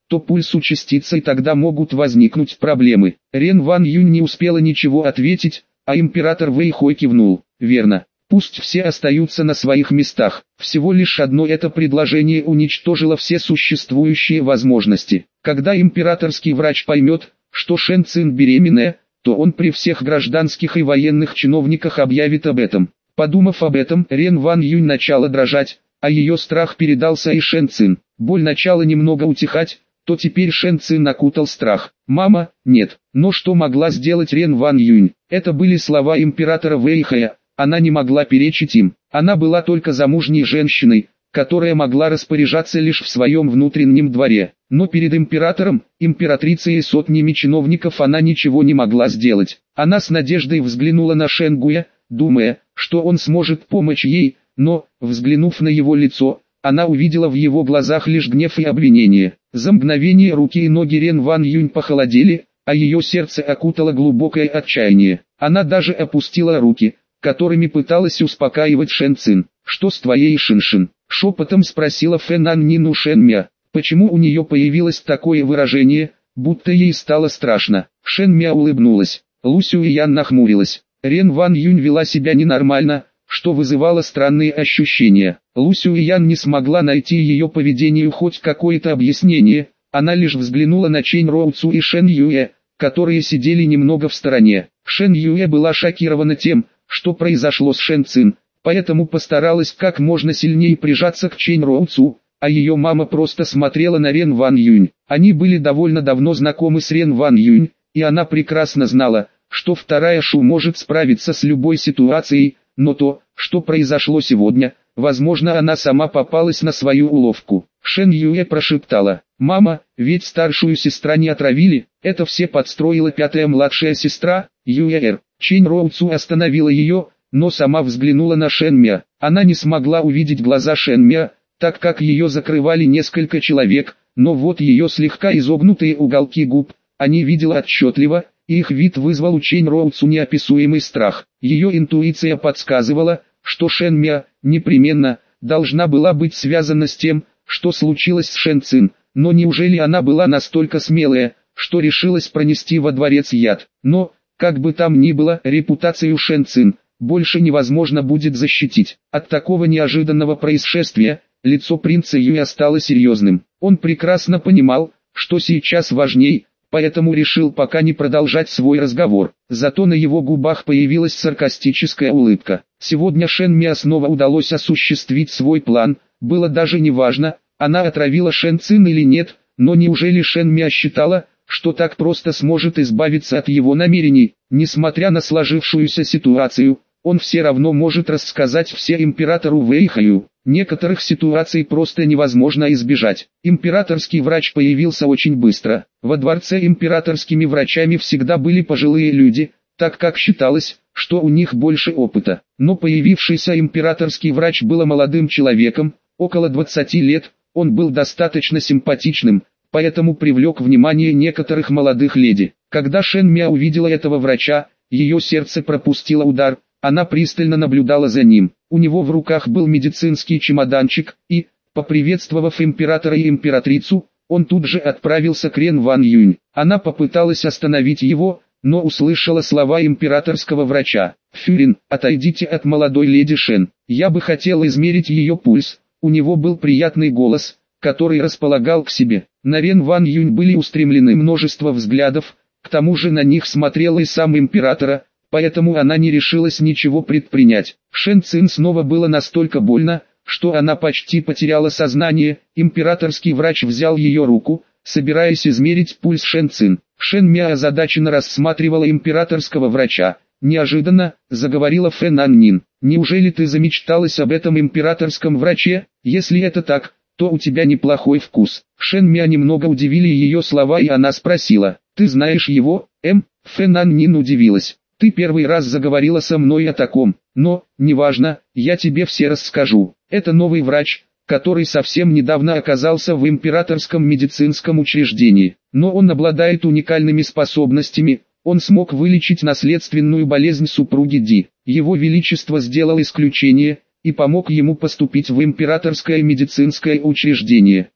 то пульс участится и тогда могут возникнуть проблемы. Рен Ван Юнь не успела ничего ответить, а император Вэй Хой кивнул. Верно. Пусть все остаются на своих местах. Всего лишь одно это предложение уничтожило все существующие возможности. Когда императорский врач поймет, что Шэн Цин беременная, то он при всех гражданских и военных чиновниках объявит об этом. Подумав об этом, Рен Ван Юнь начала дрожать, а ее страх передался и Шэн Цин. Боль начала немного утихать, то теперь Шэн Цин окутал страх. «Мама, нет». Но что могла сделать Рен Ван Юнь? Это были слова императора Вэйхая. Она не могла перечить им. Она была только замужней женщиной, которая могла распоряжаться лишь в своем внутреннем дворе. Но перед императором, императрицей и сотнями чиновников она ничего не могла сделать. Она с надеждой взглянула на Шенгуя, думая, что он сможет помочь ей, но, взглянув на его лицо, она увидела в его глазах лишь гнев и обвинение. За мгновение руки и ноги Рен Ван Юнь похолодели, а ее сердце окутало глубокое отчаяние. Она даже опустила руки, которыми пыталась успокаивать Шэн Цин. «Что с твоей Шиншин?» — шепотом спросила Фэнан Нин у Шэн Мя. Почему у нее появилось такое выражение, будто ей стало страшно? Шэн Мя улыбнулась. Лу Сюэян нахмурилась. Рен Ван Юнь вела себя ненормально, что вызывало странные ощущения. Лу Сюэян не смогла найти ее поведению хоть какое-то объяснение, она лишь взглянула на Чэнь Роуцу и Шэн Юэ, которые сидели немного в стороне. Шэн Юэ была шокирована тем, что произошло с Шэн Цин, поэтому постаралась как можно сильнее прижаться к Чэнь Роуцу, а ее мама просто смотрела на Рен Ван Юнь. Они были довольно давно знакомы с Рен Ван Юнь, и она прекрасно знала, что вторая Шу может справиться с любой ситуацией, но то, что произошло сегодня, возможно, она сама попалась на свою уловку. Шэн Юэ прошептала: «Мама, ведь старшую сестра не отравили, это все подстроила пятая младшая сестра, Юэ-эр». Чэнь Роуцу остановила ее, но сама взглянула на Шэн Мя. Она не смогла увидеть глаза Шэн Мя, так как ее закрывали несколько человек, но вот ее слегка изогнутые уголки губ, они видела отчетливо, и их вид вызвал у Чэнь Роуцу неописуемый страх. Ее интуиция подсказывала, что Шэн Мя, непременно, должна была быть связана с тем, что случилось с Шэн Цин, но неужели она была настолько смелая, что решилась пронести во дворец яд? Но, как бы там ни было, репутацию Шэн Цин больше невозможно будет защитить. От такого неожиданного происшествия, лицо принца Юя стало серьезным. Он прекрасно понимал, что сейчас важней, поэтому решил пока не продолжать свой разговор. Зато на его губах появилась саркастическая улыбка. Сегодня Шэн Мя снова удалось осуществить свой план, было даже не важно, она отравила Шэн Цин или нет, но неужели Шэн Мя считала, что так просто сможет избавиться от его намерений? Несмотря на сложившуюся ситуацию, он все равно может рассказать все императору Вэйхаю. Некоторых ситуаций просто невозможно избежать. Императорский врач появился очень быстро. Во дворце императорскими врачами всегда были пожилые люди, так как считалось, что у них больше опыта. Но появившийся императорский врач был молодым человеком, около двадцати лет, он был достаточно симпатичным, поэтому привлек внимание некоторых молодых леди. Когда Шэн Мя увидела этого врача, ее сердце пропустило удар, она пристально наблюдала за ним. У него в руках был медицинский чемоданчик, и, поприветствовав императора и императрицу, он тут же отправился к Рен Ван Юнь. Она попыталась остановить его, но услышала слова императорского врача. «Фюрин, отойдите от молодой леди Шэн, я бы хотел измерить ее пульс». У него был приятный голос, который располагал к себе. На Рен Ван Юнь были устремлены множество взглядов, к тому же на них смотрел и сам императора, поэтому она не решилась ничего предпринять. Шэн Цин снова было настолько больно, что она почти потеряла сознание. Императорский врач взял ее руку, собираясь измерить пульс Шэн Цин. Шэн Мя озадаченно рассматривала императорского врача. Неожиданно, заговорила Фэнан Нин. «Неужели ты замечталась об этом императорском враче? Если это так, то у тебя неплохой вкус». Шэн Мя немного удивили ее слова, и она спросила: «Ты знаешь его, эм?» Фэнан Нин удивилась. «Ты первый раз заговорила со мной о таком, но, неважно, я тебе все расскажу. Это новый врач, который совсем недавно оказался в императорском медицинском учреждении, но он обладает уникальными способностями». Он смог вылечить наследственную болезнь супруги Ди. Его Величество сделал исключение и помог ему поступить в императорское медицинское учреждение.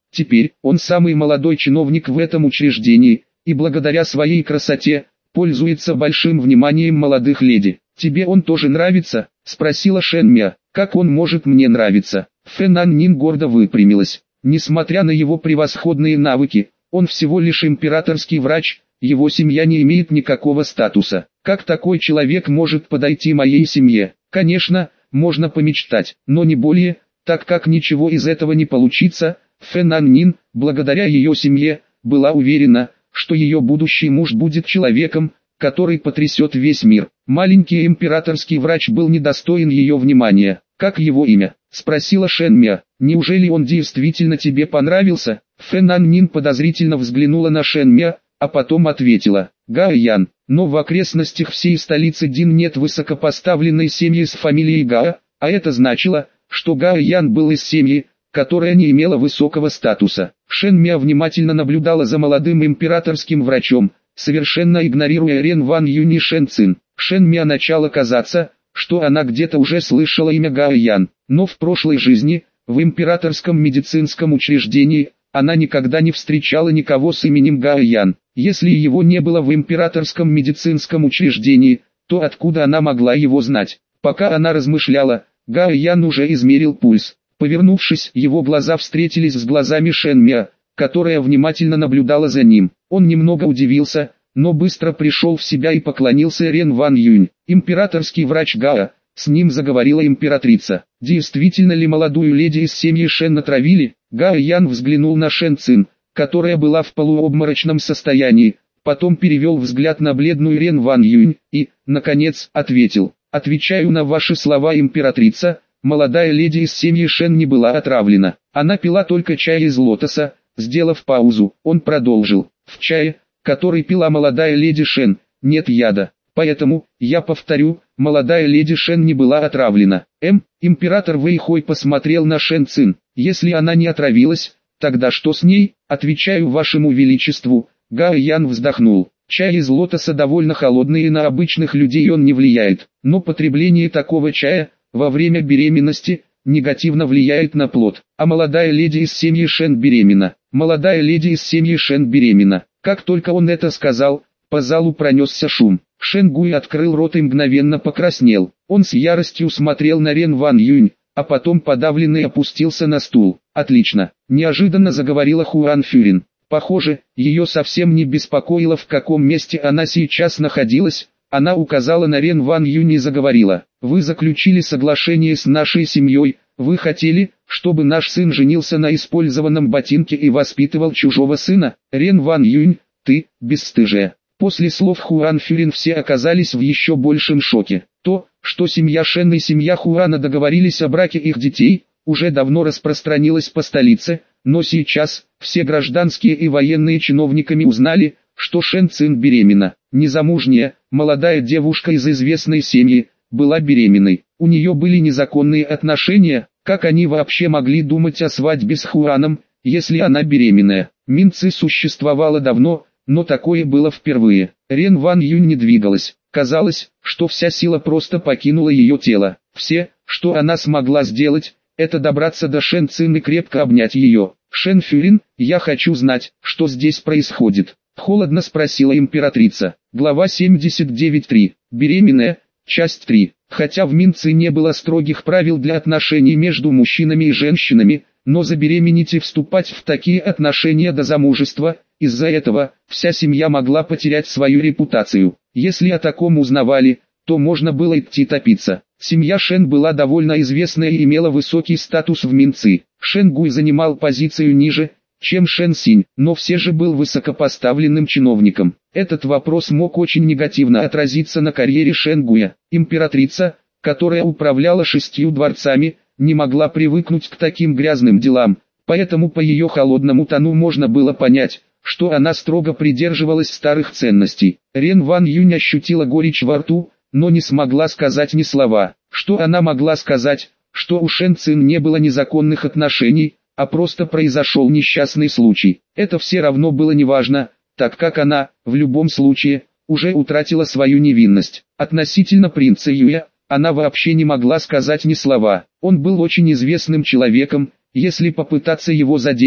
Теперь он самый молодой чиновник в этом учреждении, и благодаря своей красоте, пользуется большим вниманием молодых леди. «Тебе он тоже нравится?» – спросила Шэнмя. «Как он может мне нравиться?» Фэн Аннин гордо выпрямилась. Несмотря на его превосходные навыки, он всего лишь императорский врач, его семья не имеет никакого статуса. Как такой человек может подойти моей семье? Конечно, можно помечтать, но не более, так как ничего из этого не получится. Фэн Аннин, благодаря ее семье, была уверена, что ее будущий муж будет человеком, который потрясет весь мир. Маленький императорский врач был недостоин ее внимания. «Как его имя?» – спросила Шэнмя. «Неужели он действительно тебе понравился?» Фэн Аннин подозрительно взглянула на Шэнмя, а потом ответила: «Гао Ян, но в окрестностях всей столицы Дин нет высокопоставленной семьи с фамилией Гао, а это значило, что Гао Ян был из семьи, которая не имела высокого статуса». Шэнмя внимательно наблюдала за молодым императорским врачом, совершенно игнорируя Рен Ван Юнь и Шэн Цин. Шэнмя начало казаться, что она где-то уже слышала имя Гао Ян, но в прошлой жизни, в императорском медицинском учреждении, она никогда не встречала никого с именем Гао Ян. Если его не было в императорском медицинском учреждении, то откуда она могла его знать? Пока она размышляла, Гао Ян уже измерил пульс. Повернувшись, его глаза встретились с глазами Шэнмя, которая внимательно наблюдала за ним. Он немного удивился, но быстро пришел в себя и поклонился Рен Ван Юнь. «Императорский врач Гао», — с ним заговорила императрица. «Действительно ли молодую леди из семьи Шэн натравили?» Гао Ян взглянул на Шэн Цин, которая была в полуобморочном состоянии, потом перевел взгляд на бледную Рен Ван Юнь и, наконец, ответил: «Отвечаю на ваши слова, императрица, молодая леди из семьи Шэн не была отравлена. Она пила только чай из лотоса». Сделав паузу, он продолжил: «В чае, который пила молодая леди Шэн, нет яда. Поэтому, я повторю, молодая леди Шэн не была отравлена». М. Император Вэйхой посмотрел на Шэн Цин. «Если она не отравилась, тогда что с ней?» «Отвечаю вашему величеству». Гао Ян вздохнул. «Чай из лотоса довольно холодный и на обычных людей он не влияет, но потребление такого чая, во время беременности, негативно влияет на плод. А молодая леди из семьи Шэн беременна. Молодая леди из семьи Шэн беременна». Как только он это сказал, по залу пронесся шум. Шэн Гуй открыл рот и мгновенно покраснел. Он с яростью смотрел на Рен Ван Юнь, а потом подавленный опустился на стул. «Отлично», – неожиданно заговорила Хуан Фюрин. Похоже, ее совсем не беспокоило, в каком месте она сейчас находилась. Она указала на Рен Ван Юнь и заговорила: «Вы заключили соглашение с нашей семьей, вы хотели, чтобы наш сын женился на использованном ботинке и воспитывал чужого сына? Рен Ван Юнь, ты, бесстыжая». После слов Хуан Фюрин все оказались в еще большем шоке. То, что семья Шэн и семья Хуана договорились о браке их детей, уже давно распространилось по столице, но сейчас, все гражданские и военные чиновниками узнали, что Шэн Цин беременна. Незамужняя, молодая девушка из известной семьи, была беременной. У нее были незаконные отношения. Как они вообще могли думать о свадьбе с Хуаном, если она беременная? Минцы существовало давно, но такое было впервые. Рен Ван Юнь не двигалась. Казалось, что вся сила просто покинула ее тело. Все, что она смогла сделать, это добраться до Шэн Цин и крепко обнять ее. «Шэн Фюрин, я хочу знать, что здесь происходит», — холодно спросила императрица. Глава семьдесят девять точка три. Беременная. Часть три. Хотя в Минце не было строгих правил для отношений между мужчинами и женщинами, но забеременеть и вступать в такие отношения до замужества, из-за этого, вся семья могла потерять свою репутацию. Если о таком узнавали, то можно было идти топиться. Семья Шэн была довольно известная и имела высокий статус в Минцы. Шэн Гуй занимал позицию ниже, чем Шэн Синь, но все же был высокопоставленным чиновником. Этот вопрос мог очень негативно отразиться на карьере Шэн Гуя. Императрица, которая управляла шестью дворцами, не могла привыкнуть к таким грязным делам, поэтому по ее холодному тону можно было понять, что она строго придерживалась старых ценностей. Рен Ван Юнь ощутила горечь во рту, но не смогла сказать ни слова. Что она могла сказать? Что у Шэн Цин не было незаконных отношений, а просто произошел несчастный случай. Это все равно было неважно, так как она, в любом случае, уже утратила свою невинность. Относительно принца Юя, она вообще не могла сказать ни слова. Он был очень известным человеком, если попытаться его задеть,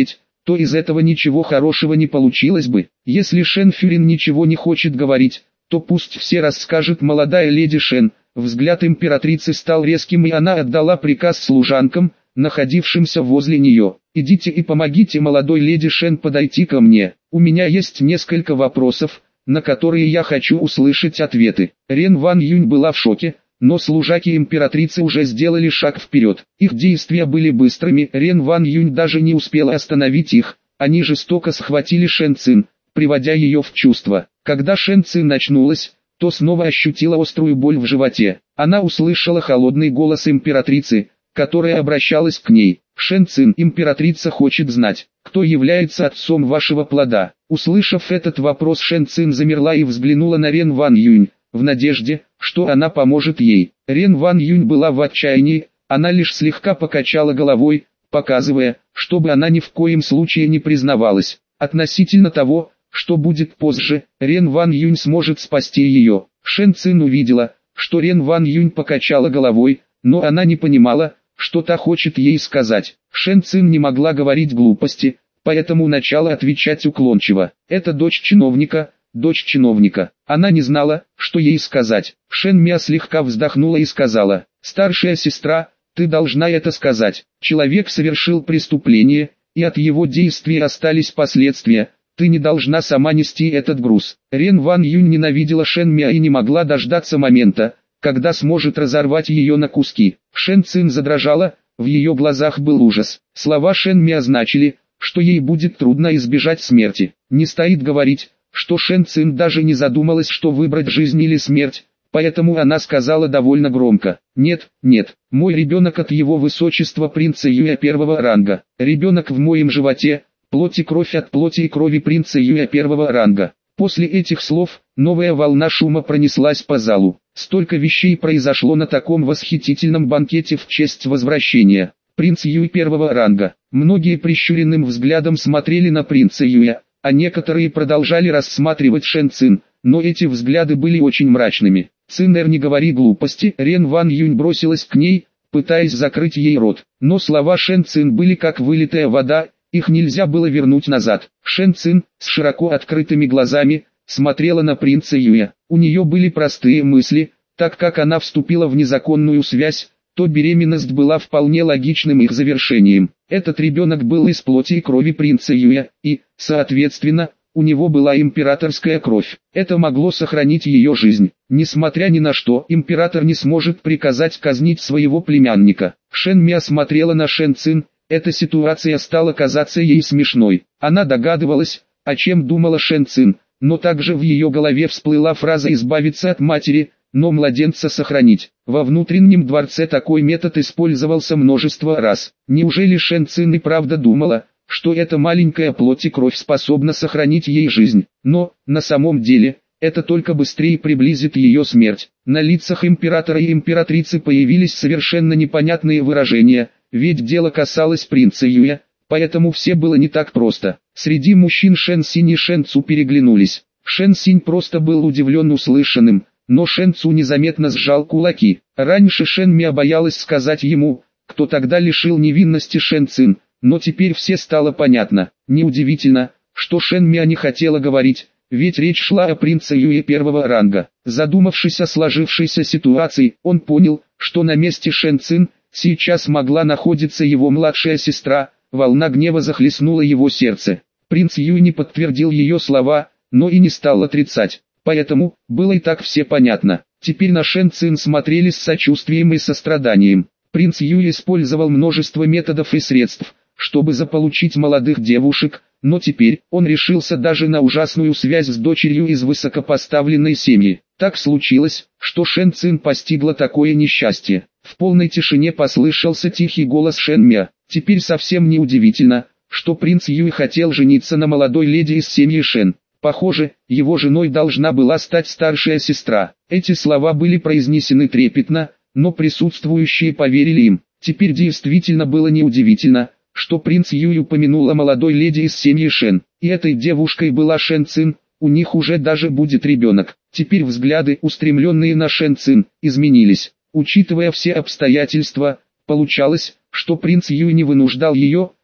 то из этого ничего хорошего не получилось бы. Если Шен Фюрин ничего не хочет говорить, то пусть все расскажет молодая леди Шен. Взгляд императрицы стал резким, и она отдала приказ служанкам, находившимся возле нее. «Идите и помогите молодой леди Шен подойти ко мне. У меня есть несколько вопросов, на которые я хочу услышать ответы». Рен Ван Юнь была в шоке, но служаки императрицы уже сделали шаг вперед. Их действия были быстрыми, Рен Ван Юнь даже не успела остановить их. Они жестоко схватили Шэн Цин, приводя ее в чувство. Когда Шэн Цин очнулась, то снова ощутила острую боль в животе. Она услышала холодный голос императрицы, которая обращалась к ней. «Шэн Цин, императрица хочет знать, кто является отцом вашего плода». Услышав этот вопрос, Шэн Цин замерла и взглянула на Рен Ван Юнь, в надежде, что она поможет ей. Рен Ван Юнь была в отчаянии, она лишь слегка покачала головой, показывая, чтобы она ни в коем случае не признавалась. Относительно того, что будет позже, Рен Ван Юнь сможет спасти ее. Шэн Цин увидела, что Рен Ван Юнь покачала головой, но она не понимала, что та хочет ей сказать. Шэн Цин не могла говорить глупости, поэтому начала отвечать уклончиво. «Это дочь чиновника, дочь чиновника». Она не знала, что ей сказать. Шэн Мя слегка вздохнула и сказала: «Старшая сестра, ты должна это сказать. Человек совершил преступление, и от его действий остались последствия. Ты не должна сама нести этот груз». Рен Ван Юнь ненавидела Шэн Мя и не могла дождаться момента, когда сможет разорвать ее на куски. Шэн Цин задрожала, в ее глазах был ужас. Слова Шэн Мя значили, что ей будет трудно избежать смерти. Не стоит говорить, что Шэн Цин даже не задумалась, что выбрать жизнь или смерть, поэтому она сказала довольно громко: «Нет, нет, мой ребенок от его высочества принца Юя первого ранга. Ребенок в моем животе, плоть и кровь от плоти и крови принца Юя первого ранга». После этих слов, новая волна шума пронеслась по залу. Столько вещей произошло на таком восхитительном банкете в честь возвращения. Принц Юй первого ранга. Многие прищуренным взглядом смотрели на принца Юя, а некоторые продолжали рассматривать Шэн Цин, но эти взгляды были очень мрачными. «Цинэр, не говори глупости», Рен Ван Юнь бросилась к ней, пытаясь закрыть ей рот. Но слова Шэн Цин были как вылитая вода, их нельзя было вернуть назад. Шэн Цин, с широко открытыми глазами, смотрела на принца Юя. У нее были простые мысли, так как она вступила в незаконную связь, то беременность была вполне логичным их завершением. Этот ребенок был из плоти и крови принца Юя, и, соответственно, у него была императорская кровь. Это могло сохранить ее жизнь. Несмотря ни на что, император не сможет приказать казнить своего племянника. Шэн Мя смотрела на Шэн Цин. Эта ситуация стала казаться ей смешной. Она догадывалась, о чем думала Шэн Цин, но также в ее голове всплыла фраза «избавиться от матери», но младенца сохранить. Во внутреннем дворце такой метод использовался множество раз. Неужели Шэн Цин и правда думала, что эта маленькая плоть и кровь способна сохранить ей жизнь? Но, на самом деле, это только быстрее приблизит ее смерть. На лицах императора и императрицы появились совершенно непонятные выражения, ведь дело касалось принца Юя, поэтому все было не так просто. Среди мужчин Шэн Синь и Шэн Цу переглянулись. Шэн Синь просто был удивлен услышанным, но Шэн Цу незаметно сжал кулаки. Раньше Шэн Мя боялась сказать ему, кто тогда лишил невинности Шэн Цин, но теперь все стало понятно. Неудивительно, что Шэн Мя не хотела говорить, ведь речь шла о принце Юе первого ранга. Задумавшись о сложившейся ситуации, он понял, что на месте Шэн Цин сейчас могла находиться его младшая сестра. Волна гнева захлестнула его сердце. Принц Юй не подтвердил ее слова, но и не стал отрицать. Поэтому, было и так все понятно. Теперь на Шэн Цин смотрели с сочувствием и состраданием. Принц Юй использовал множество методов и средств, чтобы заполучить молодых девушек, но теперь он решился даже на ужасную связь с дочерью из высокопоставленной семьи. Так случилось, что Шэн Цин постигло такое несчастье. В полной тишине послышался тихий голос Шэн Мя. Теперь совсем не удивительно, что принц Юй хотел жениться на молодой леди из семьи Шэн. Похоже, его женой должна была стать старшая сестра. Эти слова были произнесены трепетно, но присутствующие поверили им. Теперь действительно было неудивительно, что принц Юй упомянул о молодой леди из семьи Шэн. И этой девушкой была Шэн Цин, у них уже даже будет ребенок. Теперь взгляды, устремленные на Шэн Цин, изменились. Учитывая все обстоятельства, получалось, что принц Юй не вынуждал ее,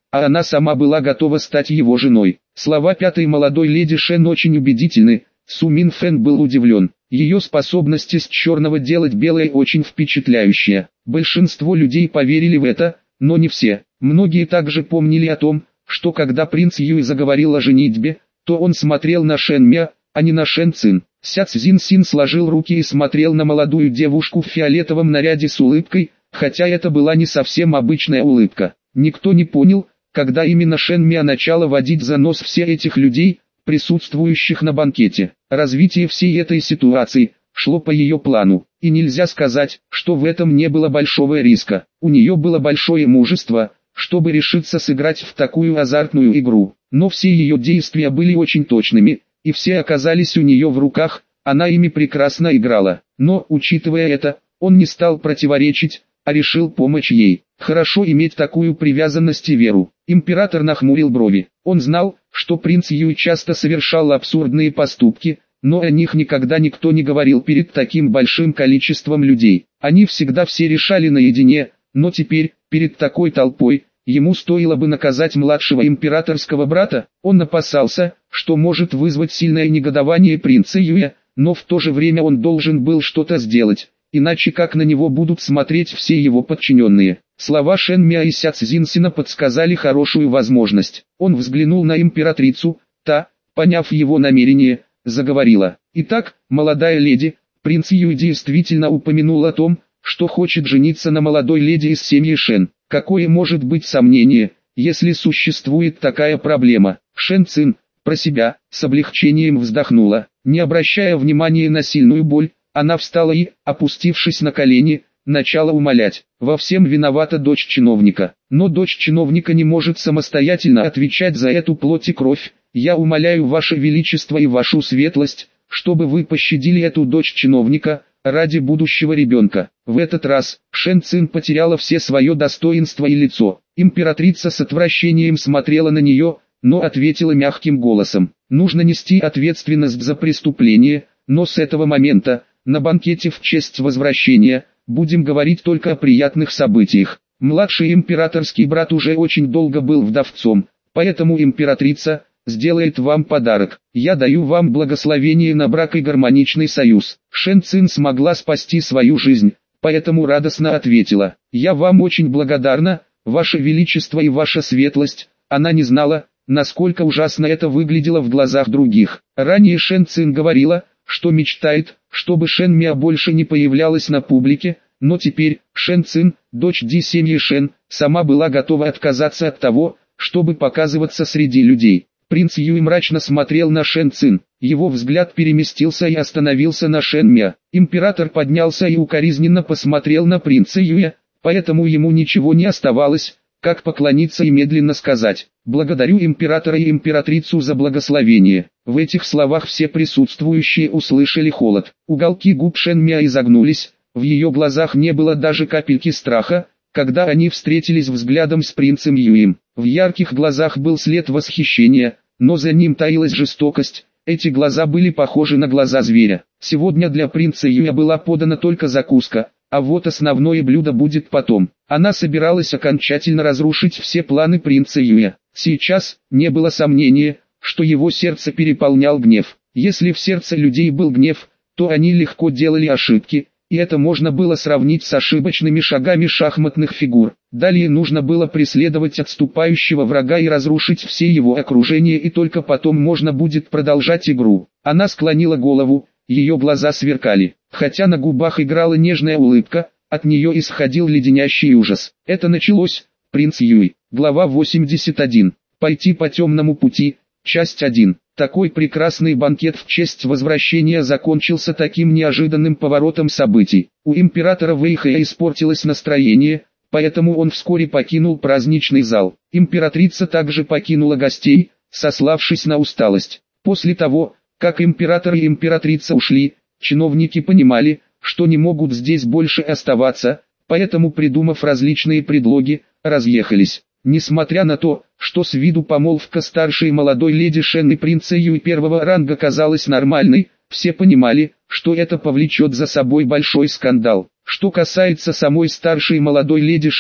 а она сама была готова стать его женой. Слова пятой молодой леди Шен очень убедительны. Су Мин Фэн был удивлен. Ее способность из черного делать белое очень впечатляющая. Большинство людей поверили в это, но не все. Многие также помнили о том, что когда принц Юй заговорил о женитьбе, то он смотрел на Шэн Мя, а не на Шэн Цин. Ся Цзин Син сложил руки и смотрел на молодую девушку в фиолетовом наряде с улыбкой, хотя это была не совсем обычная улыбка. Никто не понял, когда именно Шэн Мя начала водить за нос все этих людей, присутствующих на банкете. Развитие всей этой ситуации шло по ее плану, и нельзя сказать, что в этом не было большого риска. У нее было большое мужество, чтобы решиться сыграть в такую азартную игру, но все ее действия были очень точными, и все оказались у нее в руках, она ими прекрасно играла. Но, учитывая это, он не стал противоречить, а решил помочь ей. Хорошо иметь такую привязанность и веру. Император нахмурил брови. Он знал, что принц Юй часто совершал абсурдные поступки, но о них никогда никто не говорил перед таким большим количеством людей. Они всегда все решали наедине, но теперь, перед такой толпой, ему стоило бы наказать младшего императорского брата. Он опасался, что может вызвать сильное негодование принца Юя, но в то же время он должен был что-то сделать, иначе как на него будут смотреть все его подчиненные. Слова Шэн Мя и Ся Цзин Сина подсказали хорошую возможность. Он взглянул на императрицу, та, поняв его намерение, заговорила. «Итак, молодая леди, принц Юй действительно упомянул о том, что хочет жениться на молодой леди из семьи Шэн. Какое может быть сомнение, если существует такая проблема?» Шэн Цин, про себя, с облегчением вздохнула. Не обращая внимания на сильную боль, она встала и, опустившись на колени, начала умолять. Во всем виновата дочь чиновника. Но дочь чиновника не может самостоятельно отвечать за эту плоть и кровь. Я умоляю ваше величество и вашу светлость, чтобы вы пощадили эту дочь чиновника, ради будущего ребенка. В этот раз, Шэн Цин потеряла все свое достоинство и лицо. Императрица с отвращением смотрела на нее, но ответила мягким голосом. Нужно нести ответственность за преступление, но с этого момента, на банкете в честь возвращения, будем говорить только о приятных событиях. Младший императорский брат уже очень долго был вдовцом, поэтому императрица сделает вам подарок. Я даю вам благословение на брак и гармоничный союз. Шэн Цин смогла спасти свою жизнь, поэтому радостно ответила. Я вам очень благодарна, ваше величество и ваша светлость. Она не знала, насколько ужасно это выглядело в глазах других. Ранее Шэн Цин говорила, что мечтает, чтобы Шэн Мя больше не появлялась на публике, но теперь Шэн Цин, дочь Ди семьи Шэн, сама была готова отказаться от того, чтобы показываться среди людей. Принц Юй мрачно смотрел на Шэн Цин, его взгляд переместился и остановился на Шэн Мя. Император поднялся и укоризненно посмотрел на принца Юя, поэтому ему ничего не оставалось, как поклониться и медленно сказать: «Благодарю императора и императрицу за благословение». В этих словах все присутствующие услышали холод. Уголки губ Шэн Мя изогнулись, в ее глазах не было даже капельки страха, когда они встретились взглядом с принцем Юем. В ярких глазах был след восхищения, но за ним таилась жестокость. Эти глаза были похожи на глаза зверя. Сегодня для принца Юя была подана только закуска, а вот основное блюдо будет потом. Она собиралась окончательно разрушить все планы принца Юя. Сейчас не было сомнения, что его сердце переполнял гнев. Если в сердце людей был гнев, то они легко делали ошибки, и это можно было сравнить с ошибочными шагами шахматных фигур. Далее нужно было преследовать отступающего врага и разрушить все его окружение, и только потом можно будет продолжать игру. Она склонила голову, ее глаза сверкали. Хотя на губах играла нежная улыбка, от нее исходил леденящий ужас. Это началось. Принц Юй. Глава восемьдесят один. Пойти по темному пути. Часть один. Такой прекрасный банкет в честь возвращения закончился таким неожиданным поворотом событий. У императора Вэйхэя испортилось настроение, поэтому он вскоре покинул праздничный зал. Императрица также покинула гостей, сославшись на усталость. После того, как император и императрица ушли, чиновники понимали, что не могут здесь больше оставаться, поэтому, придумав различные предлоги, разъехались. Несмотря на то, что с виду помолвка старшей молодой леди Шэн и принца Юй первого ранга казалась нормальной, все понимали, что это повлечет за собой большой скандал. Что касается самой старшей молодой леди Шэн,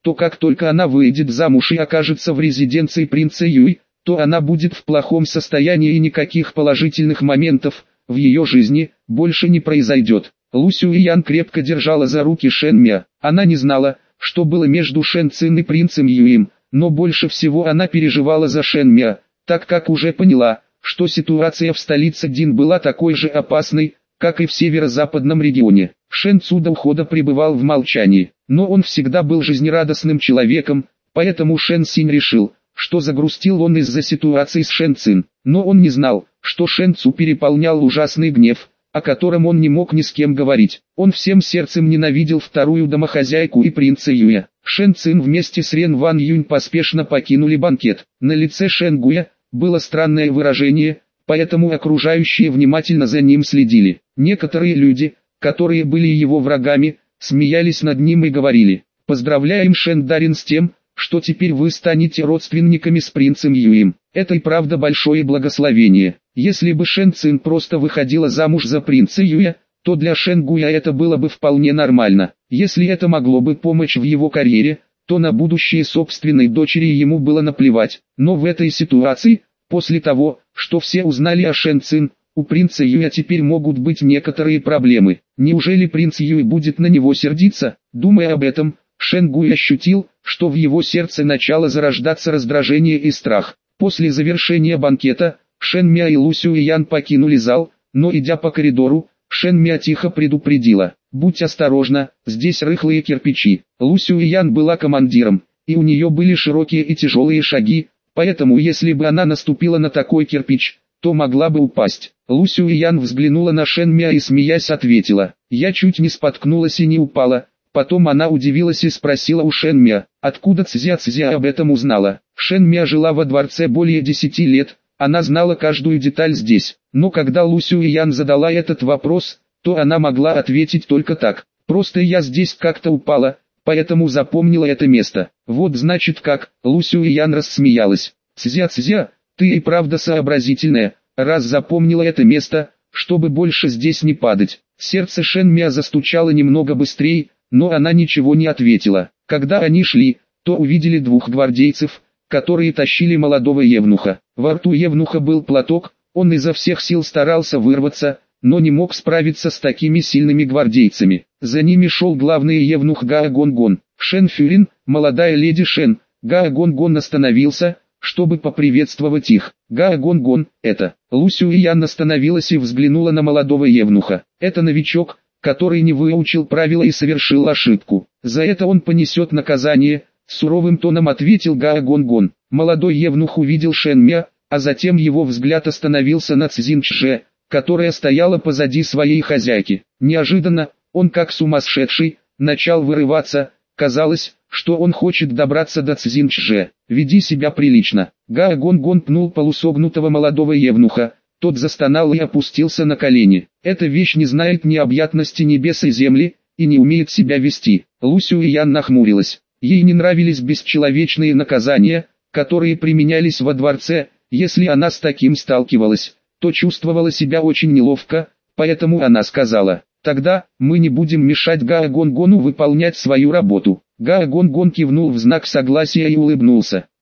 то как только она выйдет замуж и окажется в резиденции принца Юй, то она будет в плохом состоянии и никаких положительных моментов в ее жизни больше не произойдет. Лу Сюэян крепко держала за руки Шэн Мя. Она не знала, что было между Шэн Цин и принцем Юем, но больше всего она переживала за Шэн Мя, так как уже поняла, что ситуация в столице Дин была такой же опасной, как и в северо-западном регионе. Шэн Цу до ухода пребывал в молчании, но он всегда был жизнерадостным человеком, поэтому Шэн Синь решил, что загрустил он из-за ситуации с Шэн Цин. Но он не знал, что Шэн Цу переполнял ужасный гнев, о котором он не мог ни с кем говорить. Он всем сердцем ненавидел вторую домохозяйку и принца Юя. Шэн Цин вместе с Рен Ван Юнь поспешно покинули банкет. На лице Шэн Гуя было странное выражение, поэтому окружающие внимательно за ним следили. Некоторые люди, которые были его врагами, смеялись над ним и говорили: «Поздравляем, Шэн Дарин, с тем, что теперь вы станете родственниками с принцем Юем. Это и правда большое благословение». Если бы Шэн Цин просто выходила замуж за принца Юя, то для Шэн Гуя это было бы вполне нормально. Если это могло бы помочь в его карьере, то на будущее собственной дочери ему было наплевать. Но в этой ситуации, после того, что все узнали о Шэн Цин, у принца Юя теперь могут быть некоторые проблемы. Неужели принц Юй будет на него сердиться? Думая об этом, Шэн Гуй ощутил, что в его сердце начало зарождаться раздражение и страх. После завершения банкета, Шэн Мя и Лу Сюэян покинули зал, но идя по коридору, Шэн Мя тихо предупредила: «Будь осторожна, здесь рыхлые кирпичи». Лу Сюэян была командиром, и у нее были широкие и тяжелые шаги, поэтому если бы она наступила на такой кирпич, то могла бы упасть. Лу Сюэян взглянула на Шэн Мя и смеясь ответила: «Я чуть не споткнулась и не упала». Потом она удивилась и спросила у Шэн Мя, откуда Цзя Цзя об этом узнала. Шэн Мя жила во дворце более десяти лет, она знала каждую деталь здесь. Но когда Лу Сюэян задала этот вопрос, то она могла ответить только так: «Просто я здесь как-то упала, поэтому запомнила это место». «Вот значит как», Лу Сюэян рассмеялась. «Цзя Цзя, ты и правда сообразительная, раз запомнила это место, чтобы больше здесь не падать». Сердце Шэн Мя застучало немного быстрее, но она ничего не ответила. Когда они шли, то увидели двух гвардейцев, которые тащили молодого евнуха. Во рту евнуха был платок, он изо всех сил старался вырваться, но не мог справиться с такими сильными гвардейцами. За ними шел главный евнух Гао Гонгон. Шэн Фюрин, молодая леди Шэн. Гао Гонгон остановился, чтобы поприветствовать их. «Гао Гонгон, это...» Лу Сюэян остановилась и взглянула на молодого евнуха. «Это новичок, который не выучил правила и совершил ошибку. За это он понесет наказание», — суровым тоном ответил Гао Гонгон. Молодой евнух увидел Шэн Мя, а затем его взгляд остановился на Цзин Чже, которая стояла позади своей хозяйки. Неожиданно, он как сумасшедший, начал вырываться. Казалось, что он хочет добраться до Цзин Чже. «Веди себя прилично». Гао Гонгон пнул полусогнутого молодого евнуха. Тот застонал и опустился на колени. «Эта вещь не знает ни объятности небес и земли, и не умеет себя вести». Лу Сюэян нахмурилась. Ей не нравились бесчеловечные наказания, которые применялись во дворце. Если она с таким сталкивалась, то чувствовала себя очень неловко, поэтому она сказала: «Тогда, мы не будем мешать Гао Гонгону выполнять свою работу». Гао Гонгон кивнул в знак согласия и улыбнулся.